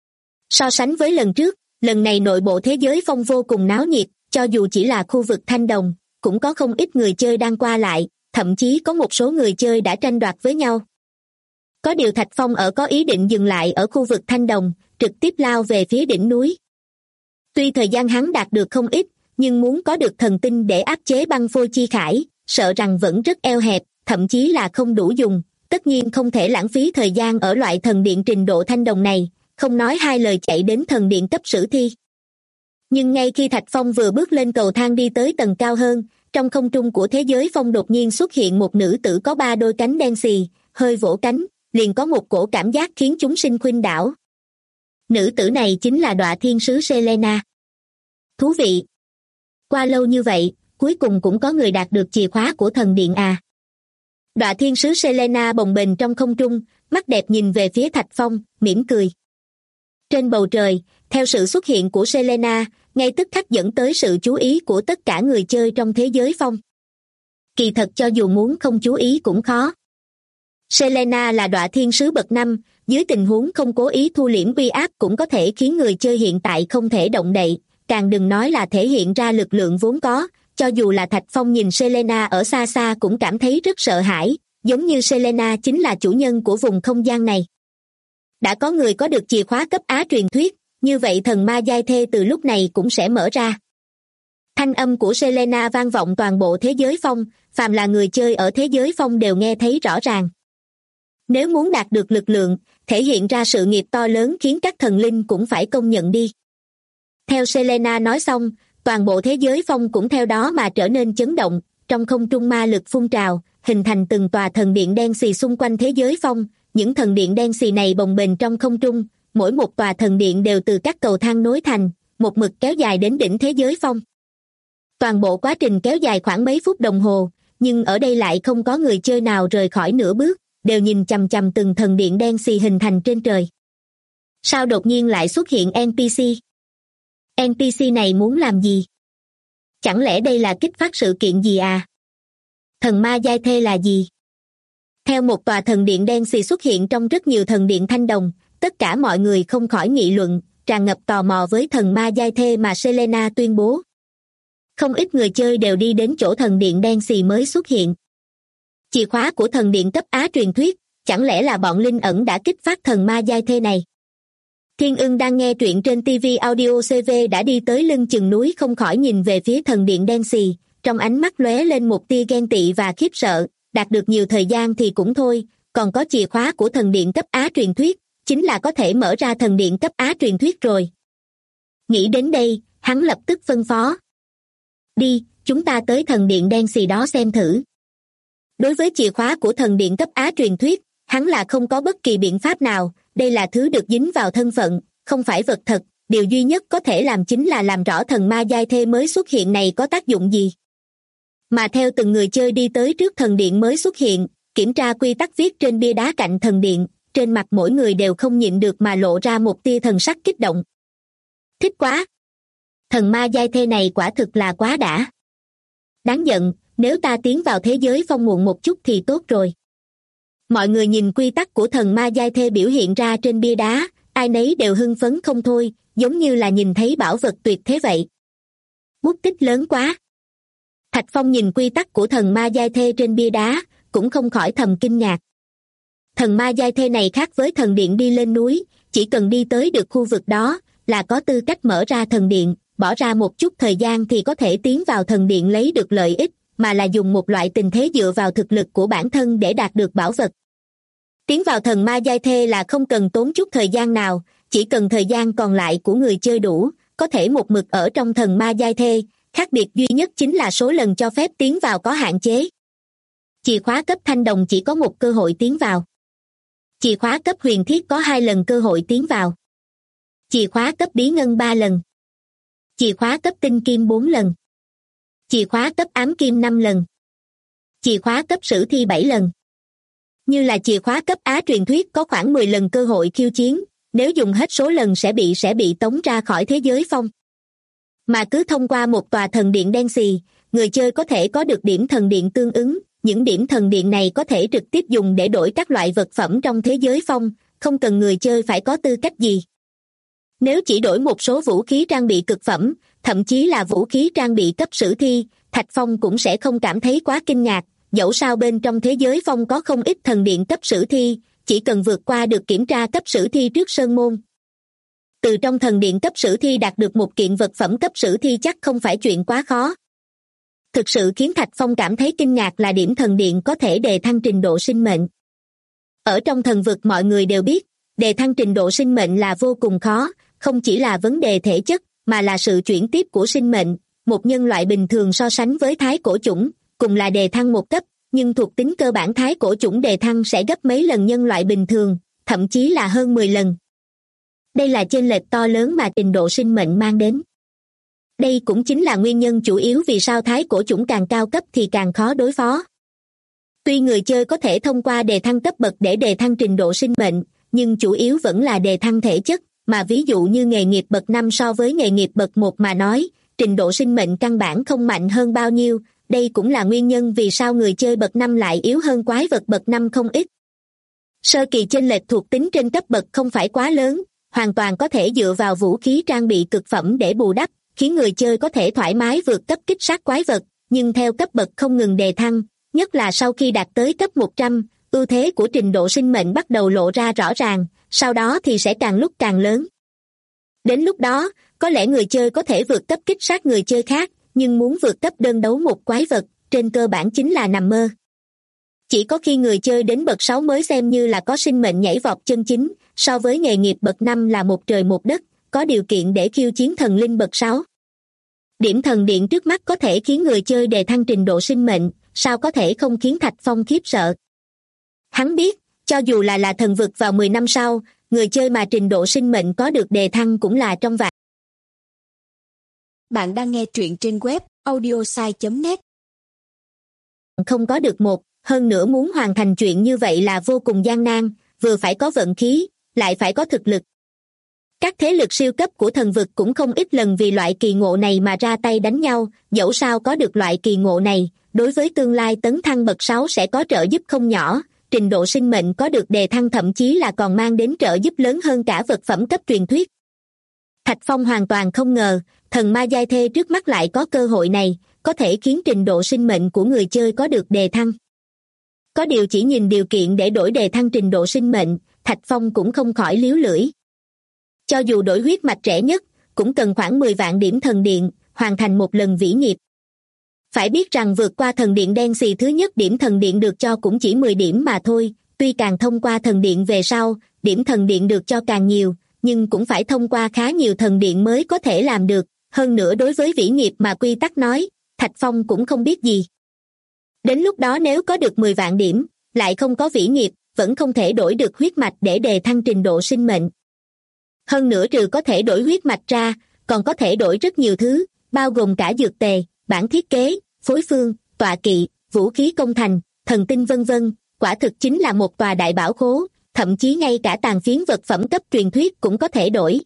So sánh với lần trước, lần này nội bộ thế giới phong vô cùng náo nhiệt, cho dù chỉ là khu vực thanh đồng, cũng có không ít người chơi đang qua lại, thậm chí có một số người chơi đã tranh đoạt với nhau. Có điều Thạch Phong có ý định dừng lại ở khu vực thanh đồng, trực tiếp lao về phía đỉnh núi. Tuy thời gian hắn đạt được không ít, nhưng muốn có được thần tinh để áp chế băng phôi chi khải, sợ rằng vẫn rất eo hẹp, thậm chí là không đủ dùng. Tất nhiên không thể lãng phí thời gian ở loại thần điện trình độ thanh đồng này, không nói hai lời chạy đến thần điện cấp sử thi. Nhưng ngay khi Thạch Phong vừa bước lên cầu thang đi tới tầng cao hơn, trong không trung của thế giới phong đột nhiên xuất hiện một nữ tử có 3 đôi cánh đen xì, hơi vỗ cánh, liền có một cổ cảm giác khiến chúng sinh khuynh đảo. Nữ tử này chính là Đọa Thiên Sứ Selena. Thú vị. Qua lâu như vậy, cuối cùng cũng có người đạt được chìa khóa của thần điện à. Đọa Thiên Sứ Selena bồng bềnh trong không trung, mắt đẹp nhìn về phía Thạch Phong, mỉm cười. Trên bầu trời, theo sự xuất hiện của Selena, ngay tức khắc dẫn tới sự chú ý của tất cả người chơi trong thế giới phong. Kỳ thật cho dù muốn không chú ý cũng khó. Selena là Đọa Thiên Sứ bậc 5, dưới tình huống không cố ý thu liễm uy áp cũng có thể khiến người chơi hiện tại không thể động đậy, càng đừng nói là thể hiện ra lực lượng vốn có. Cho dù là Thạch Phong nhìn Selena ở xa xa cũng cảm thấy rất sợ hãi, giống như Selena chính là chủ nhân của vùng không gian này. Đã có người có được chìa khóa cấp Á truyền thuyết, như vậy thần ma giai thê từ lúc này cũng sẽ mở ra. Thanh âm của Selena vang vọng toàn bộ thế giới phong, phàm là người chơi ở thế giới phong đều nghe thấy rõ ràng. Nếu muốn đạt được lực lượng, thể hiện ra sự nghiệp to lớn khiến các thần linh cũng phải công nhận đi. Theo Selena nói xong, toàn bộ thế giới phong cũng theo đó mà trở nên chấn động, trong không trung ma lực phun trào, hình thành từng tòa thần điện đen xì xung quanh thế giới phong. Những thần điện đen xì này bồng bềnh trong không trung, mỗi một tòa thần điện đều từ các cầu thang nối thành, một mực kéo dài đến đỉnh thế giới phong. Toàn bộ quá trình kéo dài khoảng mấy phút đồng hồ, nhưng ở đây lại không có người chơi nào rời khỏi nửa bước, đều nhìn chằm chằm từng thần điện đen xì hình thành trên trời. Sao đột nhiên lại xuất hiện NPC? NPC này muốn làm gì? Chẳng lẽ đây là kích phát sự kiện gì à? Thần ma giai thê là gì? Theo một tòa thần điện đen xì xuất hiện trong rất nhiều thần điện thanh đồng, tất cả mọi người không khỏi nghị luận, tràn ngập tò mò với thần ma giai thê mà Selena tuyên bố. Không ít người chơi đều đi đến chỗ thần điện đen xì mới xuất hiện. Chìa khóa của thần điện cấp Á truyền thuyết, chẳng lẽ là bọn linh ẩn đã kích phát thần ma giai thê này? Thiên Ưng đang nghe truyện trên TV Audio CV đã đi tới lưng chừng núi không khỏi nhìn về phía thần điện đen xì, trong ánh mắt lóe lên một tia ghen tị và khiếp sợ, đạt được nhiều thời gian thì cũng thôi, còn có chìa khóa của thần điện cấp Á truyền thuyết, chính là có thể mở ra thần điện cấp Á truyền thuyết rồi. Nghĩ đến đây, hắn lập tức phân phó. Đi, chúng ta tới thần điện đen xì đó xem thử. Đối với chìa khóa của thần điện cấp Á truyền thuyết, hắn là không có bất kỳ biện pháp nào, đây là thứ được dính vào thân phận, không phải vật thật, điều duy nhất có thể làm chính là làm rõ thần ma giai thê mới xuất hiện này có tác dụng gì. Mà theo từng người chơi đi tới trước thần điện mới xuất hiện, kiểm tra quy tắc viết trên bia đá cạnh thần điện, trên mặt mỗi người đều không nhịn được mà lộ ra một tia thần sắc kích động. Thích quá! Thần ma giai thê này quả thực là quá đã. Đáng giận, nếu ta tiến vào thế giới phong muộn một chút thì tốt rồi. Mọi người nhìn quy tắc của thần ma giai thê biểu hiện ra trên bia đá, ai nấy đều hưng phấn không thôi, giống như là nhìn thấy bảo vật tuyệt thế vậy. Bút tích lớn quá. Thạch Phong nhìn quy tắc của thần ma giai thê trên bia đá, cũng không khỏi thầm kinh ngạc. Thần ma giai thê này khác với thần điện đi lên núi, chỉ cần đi tới được khu vực đó, là có tư cách mở ra thần điện, bỏ ra một chút thời gian thì có thể tiến vào thần điện lấy được lợi ích, mà là dùng một loại tình thế dựa vào thực lực của bản thân để đạt được bảo vật. Tiến vào thần ma giai thê là không cần tốn chút thời gian nào, chỉ cần thời gian còn lại của người chơi đủ, có thể một mực ở trong thần ma giai thê, khác biệt duy nhất chính là số lần cho phép tiến vào có hạn chế. Chìa khóa cấp thanh đồng chỉ có một cơ hội tiến vào. Chìa khóa cấp huyền thiết có 2 lần cơ hội tiến vào. Chìa khóa cấp bí ngân 3 lần. Chìa khóa cấp tinh kim 4 lần. Chìa khóa cấp ám kim 5 lần. Chìa khóa cấp sử thi 7 lần. Như là chìa khóa cấp Á truyền thuyết có khoảng 10 lần cơ hội khiêu chiến, nếu dùng hết số lần sẽ bị tống ra khỏi thế giới phong. Mà cứ thông qua một tòa thần điện đen xì, người chơi có thể có được điểm thần điện tương ứng, những điểm thần điện này có thể trực tiếp dùng để đổi các loại vật phẩm trong thế giới phong, không cần người chơi phải có tư cách gì. Nếu chỉ đổi một số vũ khí trang bị cực phẩm, thậm chí là vũ khí trang bị cấp sử thi, Thạch Phong cũng sẽ không cảm thấy quá kinh ngạc, dẫu sao bên trong thế giới phong có không ít thần điện cấp sử thi, chỉ cần vượt qua được kiểm tra cấp sử thi trước sơn môn. Từ trong thần điện cấp sử thi đạt được một kiện vật phẩm cấp sử thi chắc không phải chuyện quá khó. Thực sự khiến Thạch Phong cảm thấy kinh ngạc là điểm thần điện có thể đề thăng trình độ sinh mệnh. Ở trong thần vực mọi người đều biết, đề thăng trình độ sinh mệnh là vô cùng khó, không chỉ là vấn đề thể chất, mà là sự chuyển tiếp của sinh mệnh. Một nhân loại bình thường so sánh với thái cổ chủng, cùng là đề thăng một cấp, nhưng thuộc tính cơ bản thái cổ chủng đề thăng sẽ gấp mấy lần nhân loại bình thường, thậm chí là hơn 10 lần. Đây là chênh lệch to lớn mà trình độ sinh mệnh mang đến. Đây cũng chính là nguyên nhân chủ yếu vì sao thái cổ chủng càng cao cấp thì càng khó đối phó. Tuy người chơi có thể thông qua đề thăng cấp bậc để đề thăng trình độ sinh mệnh, nhưng chủ yếu vẫn là đề thăng thể chất, mà ví dụ như nghề nghiệp bậc 5 so với nghề nghiệp bậc 1 mà nói, trình độ sinh mệnh căn bản không mạnh hơn bao nhiêu, đây cũng là nguyên nhân vì sao người chơi bậc 5 lại yếu hơn quái vật bậc 5 không ít. Sơ kỳ chênh lệch thuộc tính trên cấp bậc không phải quá lớn, hoàn toàn có thể dựa vào vũ khí trang bị cực phẩm để bù đắp, khiến người chơi có thể thoải mái vượt cấp kích sát quái vật, nhưng theo cấp bậc không ngừng đề thăng, nhất là sau khi đạt tới cấp 100, ưu thế của trình độ sinh mệnh bắt đầu lộ ra rõ ràng, sau đó thì sẽ càng lúc càng lớn. Đến lúc đó, có lẽ người chơi có thể vượt cấp kích sát người chơi khác, nhưng muốn vượt cấp đơn đấu một quái vật, trên cơ bản chính là nằm mơ. Chỉ có khi người chơi đến bậc 6 mới xem như là có sinh mệnh nhảy vọt chân chính, so với nghề nghiệp bậc 5 là một trời một đất, có điều kiện để khiêu chiến thần linh bậc 6. Điểm thần điện trước mắt có thể khiến người chơi đề thăng trình độ sinh mệnh, sao có thể không khiến Thạch Phong khiếp sợ. Hắn biết, cho dù là thần vực vào 10 năm sau, người chơi mà trình độ sinh mệnh có được đề thăng cũng là trong vạn. Bạn đang nghe truyện trên web audiosai.net. Không có được một, hơn nữa muốn hoàn thành chuyện như vậy là vô cùng gian nan, vừa phải có vận khí, lại phải có thực lực. Các thế lực siêu cấp của thần vực cũng không ít lần vì loại kỳ ngộ này mà ra tay đánh nhau, dẫu sao có được loại kỳ ngộ này, đối với tương lai tấn thăng bậc 6 sẽ có trợ giúp không nhỏ, trình độ sinh mệnh có được đề thăng thậm chí là còn mang đến trợ giúp lớn hơn cả vật phẩm cấp truyền thuyết. Thạch Phong hoàn toàn không ngờ, thần ma giai thê trước mắt lại có cơ hội này, có thể khiến trình độ sinh mệnh của người chơi có được đề thăng. Có điều chỉ nhìn điều kiện để đổi đề thăng trình độ sinh mệnh, Thạch Phong cũng không khỏi líu lưỡi. Cho dù đổi huyết mạch rẻ nhất, cũng cần khoảng 10 vạn điểm thần điện, hoàn thành một lần vĩ nghiệp. Phải biết rằng vượt qua thần điện đen xì thứ nhất điểm thần điện được cho cũng chỉ 10 điểm mà thôi, tuy càng thông qua thần điện về sau, điểm thần điện được cho càng nhiều, nhưng cũng phải thông qua khá nhiều thần điện mới có thể làm được, hơn nữa đối với vĩ nghiệp mà quy tắc nói, Thạch Phong cũng không biết gì. Đến lúc đó nếu có được 10 vạn điểm, lại không có vĩ nghiệp, vẫn không thể đổi được huyết mạch để đề thăng trình độ sinh mệnh. Hơn nữa trừ có thể đổi huyết mạch ra, còn có thể đổi rất nhiều thứ, bao gồm cả dược tề, bản thiết kế, phối phương, tọa kỵ, vũ khí công thành, thần tinh vân vân, quả thực chính là một tòa đại bảo khố, thậm chí ngay cả tàn phiến vật phẩm cấp truyền thuyết cũng có thể đổi.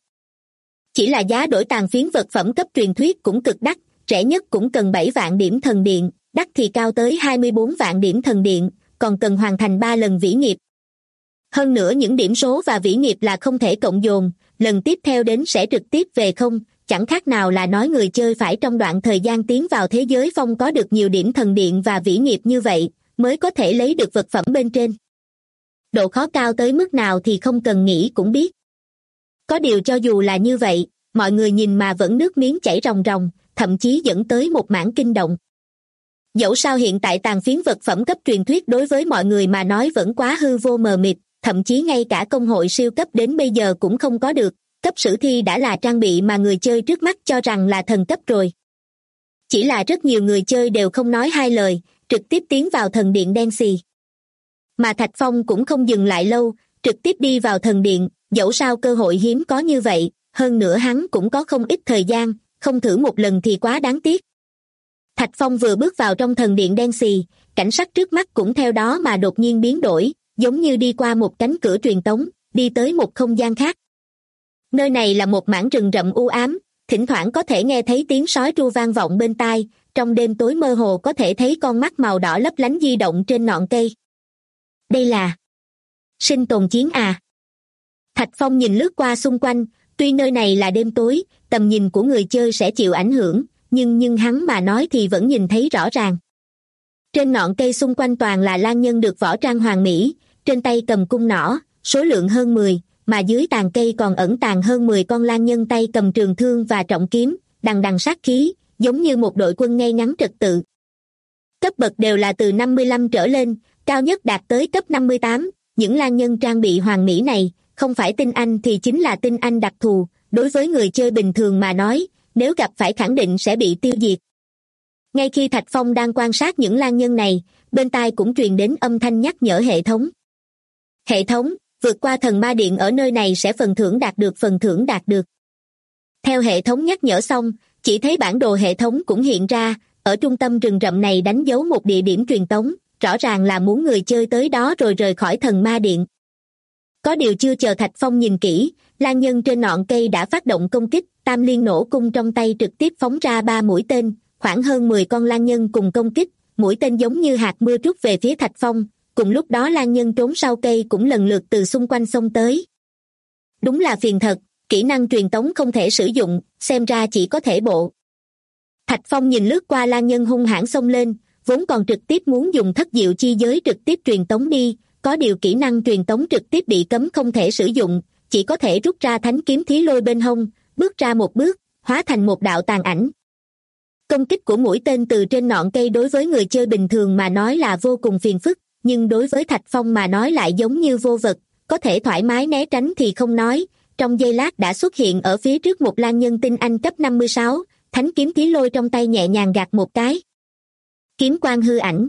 Chỉ là giá đổi tàn phiến vật phẩm cấp truyền thuyết cũng cực đắt, rẻ nhất cũng cần 7 vạn điểm thần điện, đắt thì cao tới 24 vạn điểm thần điện, còn cần hoàn thành 3 lần vĩ nghiệp. Hơn nữa những điểm số và vĩ nghiệp là không thể cộng dồn, lần tiếp theo đến sẽ trực tiếp về không, chẳng khác nào là nói người chơi phải trong đoạn thời gian tiến vào thế giới phong có được nhiều điểm thần điện và vĩ nghiệp như vậy, mới có thể lấy được vật phẩm bên trên. Độ khó cao tới mức nào thì không cần nghĩ cũng biết. Có điều cho dù là như vậy, mọi người nhìn mà vẫn nước miếng chảy ròng ròng, thậm chí dẫn tới một mảng kinh động. Dẫu sao hiện tại tàn phiến vật phẩm cấp truyền thuyết đối với mọi người mà nói vẫn quá hư vô mờ mịt, thậm chí ngay cả công hội siêu cấp đến bây giờ cũng không có được, cấp sử thi đã là trang bị mà người chơi trước mắt cho rằng là thần cấp rồi. Chỉ là rất nhiều người chơi đều không nói hai lời, trực tiếp tiến vào thần điện đen xì. Mà Thạch Phong cũng không dừng lại lâu, trực tiếp đi vào thần điện, dẫu sao cơ hội hiếm có như vậy, hơn nữa hắn cũng có không ít thời gian, không thử một lần thì quá đáng tiếc. Thạch Phong vừa bước vào trong thần điện đen xì, cảnh sắc trước mắt cũng theo đó mà đột nhiên biến đổi, giống như đi qua một cánh cửa truyền tống, đi tới một không gian khác. Nơi này là một mảng rừng rậm u ám, thỉnh thoảng có thể nghe thấy tiếng sói tru vang vọng bên tai, trong đêm tối mơ hồ có thể thấy con mắt màu đỏ lấp lánh di động trên ngọn cây. Đây là sinh tồn chiến à? Thạch Phong nhìn lướt qua xung quanh, tuy nơi này là đêm tối, tầm nhìn của người chơi sẽ chịu ảnh hưởng, nhưng hắn mà nói thì vẫn nhìn thấy rõ ràng. Trên ngọn cây xung quanh toàn là lang nhân được võ trang hoàn mỹ, trên tay cầm cung nỏ, số lượng hơn 10, mà dưới tàn cây còn ẩn tàng hơn 10 con lang nhân tay cầm trường thương và trọng kiếm, đằng đằng sát khí, giống như một đội quân ngay ngắn trật tự. Cấp bậc đều là từ 55 trở lên, cao nhất đạt tới cấp 58, những lang nhân trang bị hoàn mỹ này, không phải tinh anh thì chính là tinh anh đặc thù, đối với người chơi bình thường mà nói, nếu gặp phải khẳng định sẽ bị tiêu diệt. Ngay khi Thạch Phong đang quan sát những lang nhân này, bên tai cũng truyền đến âm thanh nhắc nhở hệ thống. Hệ thống, vượt qua thần ma điện ở nơi này sẽ phần thưởng đạt được. Theo hệ thống nhắc nhở xong, chỉ thấy bản đồ hệ thống cũng hiện ra, ở trung tâm rừng rậm này đánh dấu một địa điểm truyền tống, rõ ràng là muốn người chơi tới đó rồi rời khỏi thần ma điện. Có điều chưa chờ Thạch Phong nhìn kỹ, lang nhân trên ngọn cây đã phát động công kích, tam liên nổ cung trong tay trực tiếp phóng ra 3 mũi tên, khoảng hơn 10 con lang nhân cùng công kích, mũi tên giống như hạt mưa trút về phía Thạch Phong, cùng lúc đó lang nhân trốn sau cây cũng lần lượt từ xung quanh xông tới. Đúng là phiền thật, kỹ năng truyền tống không thể sử dụng, xem ra chỉ có thể bộ. Thạch Phong nhìn lướt qua lang nhân hung hãn xông lên, vốn còn trực tiếp muốn dùng thất diệu chi giới trực tiếp truyền tống đi, có điều kỹ năng truyền tống trực tiếp bị cấm không thể sử dụng, chỉ có thể rút ra thánh kiếm thí lôi bên hông, bước ra một bước, hóa thành một đạo tàn ảnh. Công kích của mũi tên từ trên ngọn cây đối với người chơi bình thường mà nói là vô cùng phiền phức, nhưng đối với Thạch Phong mà nói lại giống như vô vật, có thể thoải mái né tránh thì không nói, trong giây lát đã xuất hiện ở phía trước một lang nhân tinh anh cấp 56, thánh kiếm thí lôi trong tay nhẹ nhàng gạt một cái. Kiếm quang hư ảnh.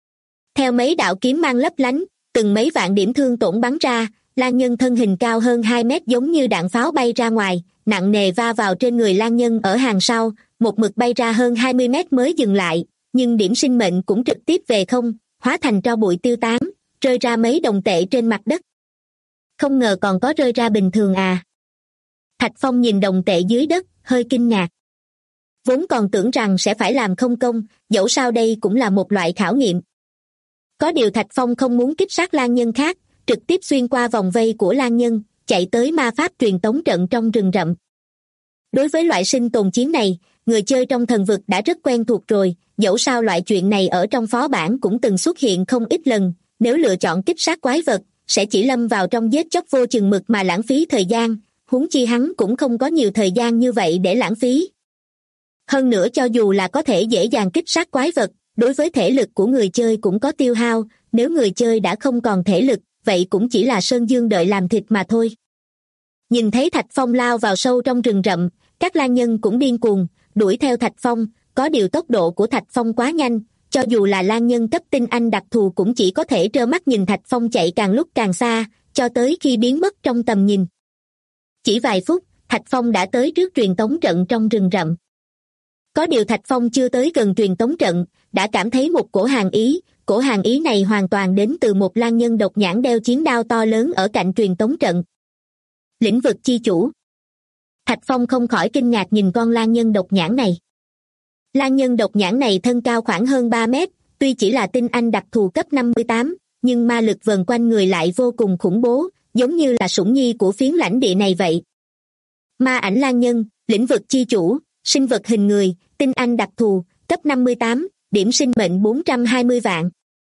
Theo mấy đạo kiếm mang lấp lánh, từng mấy vạn điểm thương tổn bắn ra, lang nhân thân hình cao hơn 2 mét giống như đạn pháo bay ra ngoài, nặng nề va vào trên người lang nhân ở hàng sau, một mực bay ra hơn 20 mét mới dừng lại, nhưng điểm sinh mệnh cũng trực tiếp về không, hóa thành tro bụi tiêu tán, rơi ra mấy đồng tệ trên mặt đất. Không ngờ còn có rơi ra bình thường à. Thạch Phong nhìn đồng tệ dưới đất, hơi kinh ngạc. Vốn còn tưởng rằng sẽ phải làm không công, dẫu sao đây cũng là một loại khảo nghiệm. Có điều Thạch Phong không muốn kích sát lang nhân khác, trực tiếp xuyên qua vòng vây của lang nhân, chạy tới ma pháp truyền tống trận trong rừng rậm. Đối với loại sinh tồn chiến này, người chơi trong thần vực đã rất quen thuộc rồi, dẫu sao loại chuyện này ở trong phó bản cũng từng xuất hiện không ít lần, nếu lựa chọn kích sát quái vật, sẽ chỉ lâm vào trong giết chóc vô chừng mực mà lãng phí thời gian, huống chi hắn cũng không có nhiều thời gian như vậy để lãng phí. Hơn nữa cho dù là có thể dễ dàng kích sát quái vật, đối với thể lực của người chơi cũng có tiêu hao, nếu người chơi đã không còn thể lực, vậy cũng chỉ là sơn dương đợi làm thịt mà thôi. Nhìn thấy Thạch Phong lao vào sâu trong rừng rậm, các lang nhân cũng điên cuồng, đuổi theo Thạch Phong, có điều tốc độ của Thạch Phong quá nhanh, cho dù là lang nhân cấp tinh anh đặc thù cũng chỉ có thể trơ mắt nhìn Thạch Phong chạy càng lúc càng xa, cho tới khi biến mất trong tầm nhìn. Chỉ vài phút, Thạch Phong đã tới trước truyền tống trận trong rừng rậm. Có điều Thạch Phong chưa tới gần truyền tống trận, đã cảm thấy một cổ hàn ý này hoàn toàn đến từ một lang nhân độc nhãn đeo chiến đao to lớn ở cạnh truyền tống trận. Lĩnh vực chi chủ. Thạch Phong không khỏi kinh ngạc nhìn con lang nhân độc nhãn này. Lang nhân độc nhãn này thân cao khoảng hơn 3 mét, tuy chỉ là tinh anh đặc thù cấp 58, nhưng ma lực vần quanh người lại vô cùng khủng bố, giống như là sủng nhi của phiến lãnh địa này vậy. Ma ảnh lang nhân, lĩnh vực chi chủ, sinh vật hình người, tinh anh đặc thù, cấp 58, điểm sinh mệnh 420 vạn.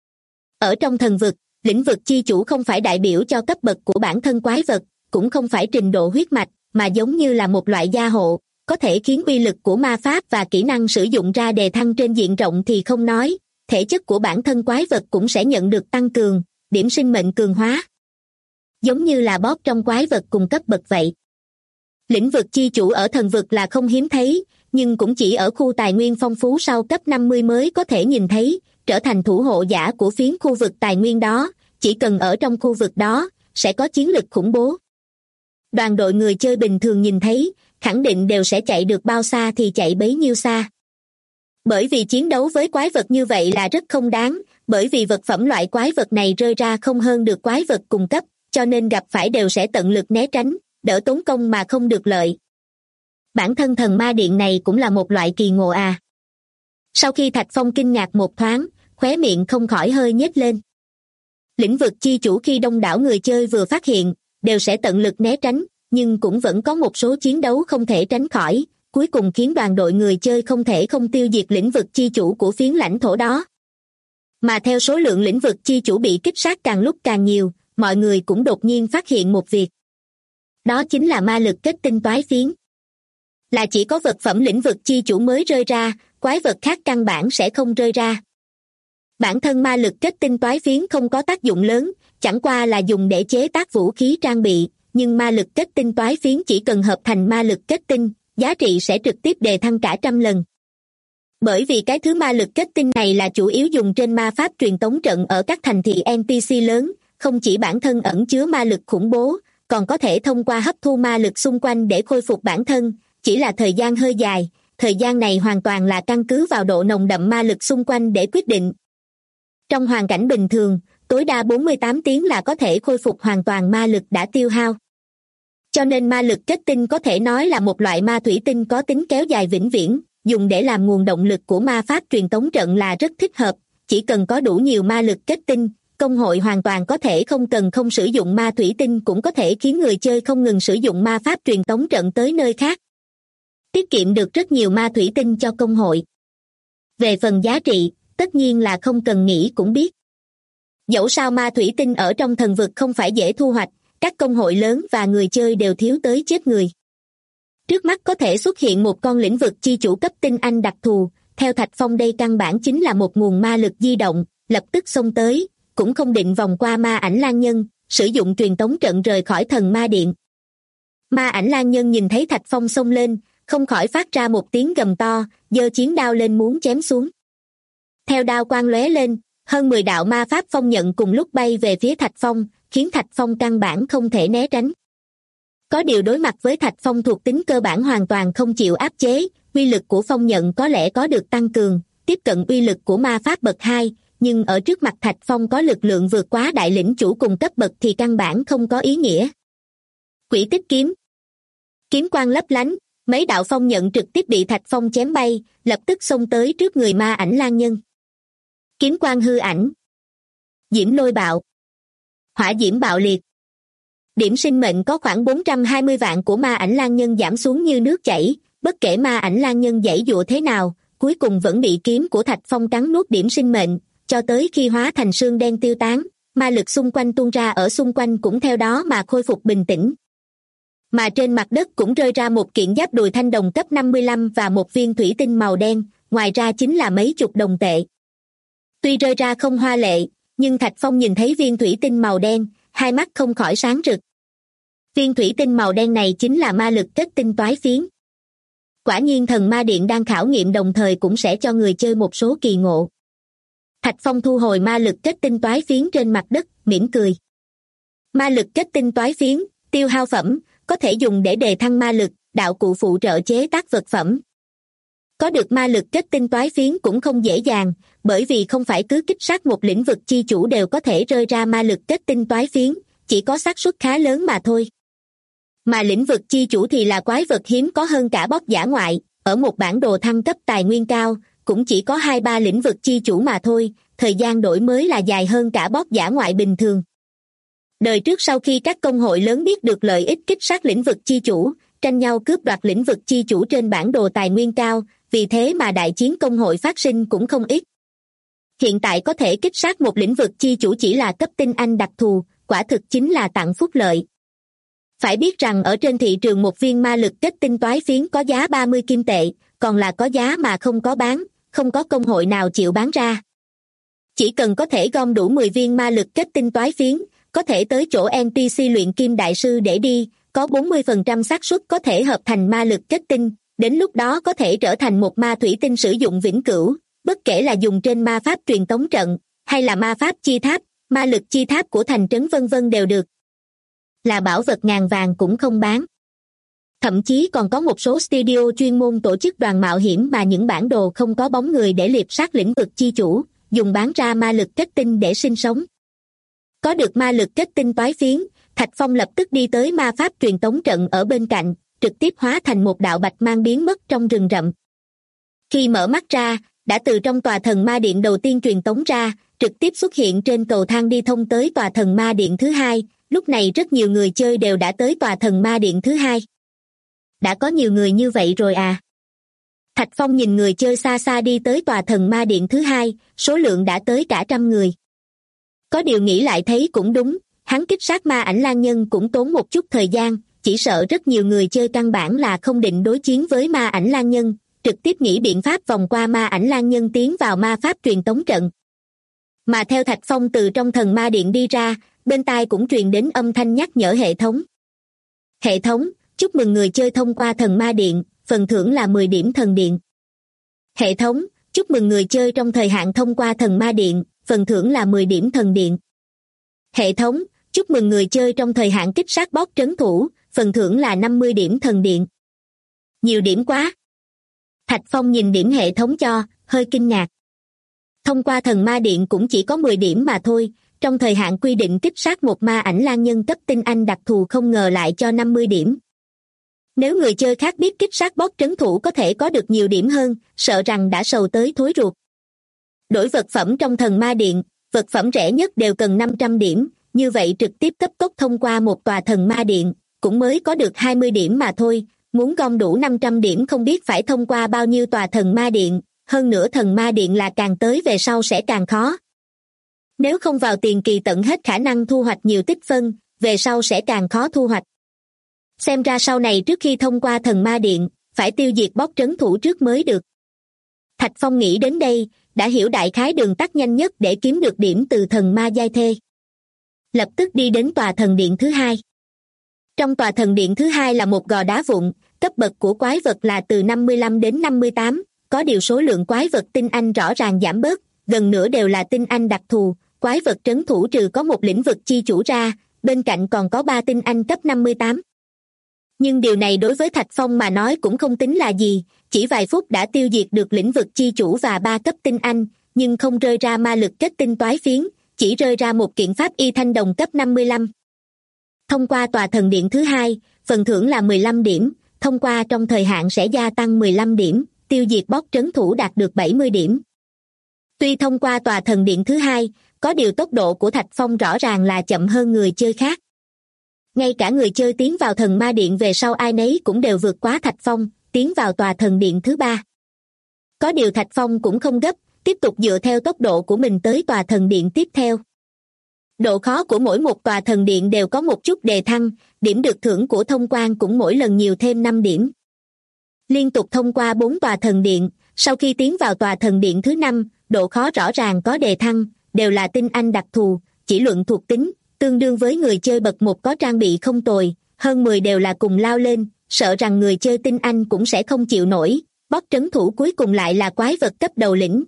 Ở trong thần vực, lĩnh vực chi chủ không phải đại biểu cho cấp bậc của bản thân quái vật, cũng không phải trình độ huyết mạch, mà giống như là một loại gia hộ, có thể khiến uy lực của ma pháp và kỹ năng sử dụng ra đề thăng trên diện rộng thì không nói, thể chất của bản thân quái vật cũng sẽ nhận được tăng cường, điểm sinh mệnh cường hóa. Giống như là boss trong quái vật cùng cấp bậc vậy. Lĩnh vực chi chủ ở thần vực là không hiếm thấy, nhưng cũng chỉ ở khu tài nguyên phong phú sau cấp 50 mới có thể nhìn thấy, trở thành thủ hộ giả của phiến khu vực tài nguyên đó, chỉ cần ở trong khu vực đó, sẽ có chiến lực khủng bố. Đoàn đội người chơi bình thường nhìn thấy, khẳng định đều sẽ chạy được bao xa thì chạy bấy nhiêu xa. Bởi vì chiến đấu với quái vật như vậy là rất không đáng, bởi vì vật phẩm loại quái vật này rơi ra không hơn được quái vật cùng cấp, cho nên gặp phải đều sẽ tận lực né tránh, đỡ tốn công mà không được lợi. Bản thân thần ma điện này cũng là một loại kỳ ngộ à. Sau khi Thạch Phong kinh ngạc một thoáng, khóe miệng không khỏi hơi nhếch lên. Lĩnh vực chi chủ khi đông đảo người chơi vừa phát hiện, đều sẽ tận lực né tránh, nhưng cũng vẫn có một số chiến đấu không thể tránh khỏi, cuối cùng khiến đoàn đội người chơi không thể không tiêu diệt lĩnh vực chi chủ của phiến lãnh thổ đó. Mà theo số lượng lĩnh vực chi chủ bị kích sát càng lúc càng nhiều, mọi người cũng đột nhiên phát hiện một việc. Đó chính là ma lực kết tinh toái phiến. Là chỉ có vật phẩm lĩnh vực chi chủ mới rơi ra, quái vật khác căn bản sẽ không rơi ra. Bản thân ma lực kết tinh toái phiến không có tác dụng lớn, chẳng qua là dùng để chế tác vũ khí trang bị, nhưng ma lực kết tinh toái phiến chỉ cần hợp thành ma lực kết tinh, giá trị sẽ trực tiếp đề thăng cả trăm lần. Bởi vì cái thứ ma lực kết tinh này là chủ yếu dùng trên ma pháp truyền tống trận ở các thành thị NPC lớn, không chỉ bản thân ẩn chứa ma lực khủng bố, còn có thể thông qua hấp thu ma lực xung quanh để khôi phục bản thân, chỉ là thời gian hơi dài, thời gian này hoàn toàn là căn cứ vào độ nồng đậm ma lực xung quanh để quyết định. Trong hoàn cảnh bình thường, tối đa 48 tiếng là có thể khôi phục hoàn toàn ma lực đã tiêu hao. Cho nên ma lực kết tinh có thể nói là một loại ma thủy tinh có tính kéo dài vĩnh viễn, dùng để làm nguồn động lực của ma pháp truyền tống trận là rất thích hợp, chỉ cần có đủ nhiều ma lực kết tinh, công hội hoàn toàn có thể không sử dụng ma thủy tinh cũng có thể khiến người chơi không ngừng sử dụng ma pháp truyền tống trận tới nơi khác. Tiết kiệm được rất nhiều ma thủy tinh cho công hội. Về phần giá trị, tất nhiên là không cần nghĩ cũng biết. Dẫu sao ma thủy tinh ở trong thần vực không phải dễ thu hoạch, các công hội lớn và người chơi đều thiếu tới chết người. Trước mắt có thể xuất hiện một con lĩnh vực chi chủ cấp tinh anh đặc thù, theo Thạch Phong đây căn bản chính là một nguồn ma lực di động, lập tức xông tới, cũng không định vòng qua ma ảnh lang nhân, sử dụng truyền tống trận rời khỏi thần ma điện. Ma ảnh lang nhân nhìn thấy Thạch Phong xông lên, không khỏi phát ra một tiếng gầm to, giơ chiến đao lên muốn chém xuống. Theo đao quang lóe lên, hơn 10 đạo ma pháp phong nhận cùng lúc bay về phía Thạch Phong, khiến Thạch Phong căn bản không thể né tránh. Có điều đối mặt với Thạch Phong thuộc tính cơ bản hoàn toàn không chịu áp chế, uy lực của phong nhận có lẽ có được tăng cường, tiếp cận uy lực của ma pháp bậc 2, nhưng ở trước mặt Thạch Phong có lực lượng vượt quá đại lĩnh chủ cùng cấp bậc thì căn bản không có ý nghĩa. Quỷ tích kiếm. Kiếm quang lấp lánh, mấy đạo phong nhận trực tiếp bị Thạch Phong chém bay, lập tức xông tới trước người ma ảnh lang nhân. Kiếm quang hư ảnh. Diễm lôi bạo. Hỏa diễm bạo liệt. Điểm sinh mệnh có khoảng 420 vạn của ma ảnh lang nhân giảm xuống như nước chảy, bất kể ma ảnh lang nhân giãy giụa thế nào, cuối cùng vẫn bị kiếm của Thạch Phong cắn nuốt điểm sinh mệnh, cho tới khi hóa thành sương đen tiêu tán, ma lực xung quanh tuôn ra ở xung quanh cũng theo đó mà khôi phục bình tĩnh. Mà trên mặt đất cũng rơi ra một kiện giáp đùi thanh đồng cấp 55 và một viên thủy tinh màu đen, ngoài ra chính là mấy chục đồng tệ. Tuy rơi ra không hoa lệ, nhưng Thạch Phong nhìn thấy viên thủy tinh màu đen, hai mắt không khỏi sáng rực. Viên thủy tinh màu đen này chính là ma lực kết tinh toái phiến. Quả nhiên thần ma điện đang khảo nghiệm đồng thời cũng sẽ cho người chơi một số kỳ ngộ. Thạch Phong thu hồi ma lực kết tinh toái phiến trên mặt đất, mỉm cười. Ma lực kết tinh toái phiến, tiêu hao phẩm, có thể dùng để đề thăng ma lực, đạo cụ phụ trợ chế tác vật phẩm. Có được ma lực kết tinh toái phiến cũng không dễ dàng, bởi vì không phải cứ kích sát một lĩnh vực chi chủ đều có thể rơi ra ma lực kết tinh toái phiến, chỉ có xác suất khá lớn mà thôi. Mà lĩnh vực chi chủ thì là quái vật hiếm có hơn cả boss dã ngoại, ở một bản đồ thăng cấp tài nguyên cao, cũng chỉ có 2-3 lĩnh vực chi chủ mà thôi, thời gian đổi mới là dài hơn cả boss dã ngoại bình thường. Đời trước sau khi các công hội lớn biết được lợi ích kích sát lĩnh vực chi chủ, tranh nhau cướp đoạt lĩnh vực chi chủ trên bản đồ tài nguyên cao, vì thế mà đại chiến công hội phát sinh cũng không ít. Hiện tại có thể kích sát một lĩnh vực chi chủ chỉ là cấp tinh anh đặc thù, quả thực chính là tặng phúc lợi. Phải biết rằng ở trên thị trường một viên ma lực kết tinh toái phiến có giá 30 kim tệ, còn là có giá mà không có bán, không có công hội nào chịu bán ra. Chỉ cần có thể gom đủ 10 viên ma lực kết tinh toái phiến, có thể tới chỗ NPC luyện kim đại sư để đi, có 40% xác suất có thể hợp thành ma lực kết tinh, đến lúc đó có thể trở thành một ma thủy tinh sử dụng vĩnh cửu, bất kể là dùng trên ma pháp truyền tống trận, hay là ma pháp chi tháp, ma lực chi tháp của thành trấn vân vân đều được. Là bảo vật ngàn vàng cũng không bán. Thậm chí còn có một số studio chuyên môn tổ chức đoàn mạo hiểm mà những bản đồ không có bóng người để liệp sát lĩnh vực chi chủ, dùng bán ra ma lực kết tinh để sinh sống. Có được ma lực kết tinh toái phiến, Thạch Phong lập tức đi tới ma pháp truyền tống trận ở bên cạnh, trực tiếp hóa thành một đạo bạch mang biến mất trong rừng rậm. Khi mở mắt ra, đã từ trong tòa thần ma điện đầu tiên truyền tống ra, trực tiếp xuất hiện trên cầu thang đi thông tới tòa thần ma điện thứ hai. Lúc này rất nhiều người chơi đều đã tới tòa thần ma điện thứ hai. Đã có nhiều người như vậy rồi à? Thạch Phong nhìn người chơi xa xa đi tới tòa thần ma điện thứ hai, số lượng đã tới cả 100 người. Có điều nghĩ lại thấy cũng đúng, hắn kích sát ma ảnh lang nhân cũng tốn một chút thời gian, chỉ sợ rất nhiều người chơi căn bản là không định đối chiến với ma ảnh lang nhân, trực tiếp nghĩ biện pháp vòng qua ma ảnh lang nhân tiến vào ma pháp truyền tống trận. Mà theo Thạch Phong từ trong thần ma điện đi ra, bên tai cũng truyền đến âm thanh nhắc nhở hệ thống. Hệ thống, chúc mừng người chơi thông qua thần ma điện, phần thưởng là 10 điểm thần điện. Hệ thống, chúc mừng người chơi trong thời hạn thông qua thần ma điện, phần thưởng là 10 điểm thần điện. Hệ thống, chúc mừng người chơi trong thời hạn kích sát boss trấn thủ, phần thưởng là 50 điểm thần điện. Nhiều điểm quá. Thạch Phong nhìn điểm hệ thống cho, hơi kinh ngạc. Thông qua thần ma điện cũng chỉ có 10 điểm mà thôi, trong thời hạn quy định kích sát một ma ảnh lang nhân cấp tinh anh đặc thù không ngờ lại cho 50 điểm. Nếu người chơi khác biết kích sát boss trấn thủ có thể có được nhiều điểm hơn, sợ rằng đã sầu tới thối ruột. Đổi vật phẩm trong thần ma điện, vật phẩm rẻ nhất đều cần 500 điểm, như vậy trực tiếp cấp tốc thông qua một tòa thần ma điện, cũng mới có được 20 điểm mà thôi, muốn gom đủ 500 điểm không biết phải thông qua bao nhiêu tòa thần ma điện, hơn nữa thần ma điện là càng tới về sau sẽ càng khó. Nếu không vào tiền kỳ tận hết khả năng thu hoạch nhiều tích phân, về sau sẽ càng khó thu hoạch. Xem ra sau này trước khi thông qua thần ma điện, phải tiêu diệt boss trấn thủ trước mới được. Thạch Phong nghĩ đến đây, đã hiểu đại khái đường tắt nhanh nhất để kiếm được điểm từ thần ma giai thê. Lập tức đi đến tòa thần điện thứ hai. Trong tòa thần điện thứ hai là một gò đá vụn, cấp bậc của quái vật là từ 55 đến 58, có điều số lượng quái vật tinh anh rõ ràng giảm bớt, gần nửa đều là tinh anh đặc thù, quái vật trấn thủ trừ có một lĩnh vực chi chủ ra, bên cạnh còn có 3 tinh anh cấp 58. Nhưng điều này đối với Thạch Phong mà nói cũng không tính là gì, chỉ vài phút đã tiêu diệt được lĩnh vực chi chủ và 3 cấp tinh anh, nhưng không rơi ra ma lực kết tinh toái phiến, chỉ rơi ra một kiện pháp y thanh đồng cấp 55. Thông qua tòa thần điện thứ hai, phần thưởng là 15 điểm, thông qua trong thời hạn sẽ gia tăng 15 điểm, tiêu diệt boss trấn thủ đạt được 70 điểm. Tuy thông qua tòa thần điện thứ hai, có điều tốc độ của Thạch Phong rõ ràng là chậm hơn người chơi khác. Ngay cả người chơi tiến vào thần ma điện về sau ai nấy cũng đều vượt quá Thạch Phong, tiến vào tòa thần điện thứ ba. Có điều Thạch Phong cũng không gấp, tiếp tục dựa theo tốc độ của mình tới tòa thần điện tiếp theo. Độ khó của mỗi một tòa thần điện đều có một chút đề thăng, điểm được thưởng của thông quan cũng mỗi lần nhiều thêm 5 điểm. Liên tục thông qua 4 tòa thần điện, sau khi tiến vào tòa thần điện thứ 5, độ khó rõ ràng có đề thăng, đều là tinh anh đặc thù, chỉ luận thuộc tính, tương đương với người chơi bậc 1 có trang bị không tồi, hơn 10 đều là cùng lao lên, sợ rằng người chơi tinh anh cũng sẽ không chịu nổi, boss trấn thủ cuối cùng lại là quái vật cấp đầu lĩnh.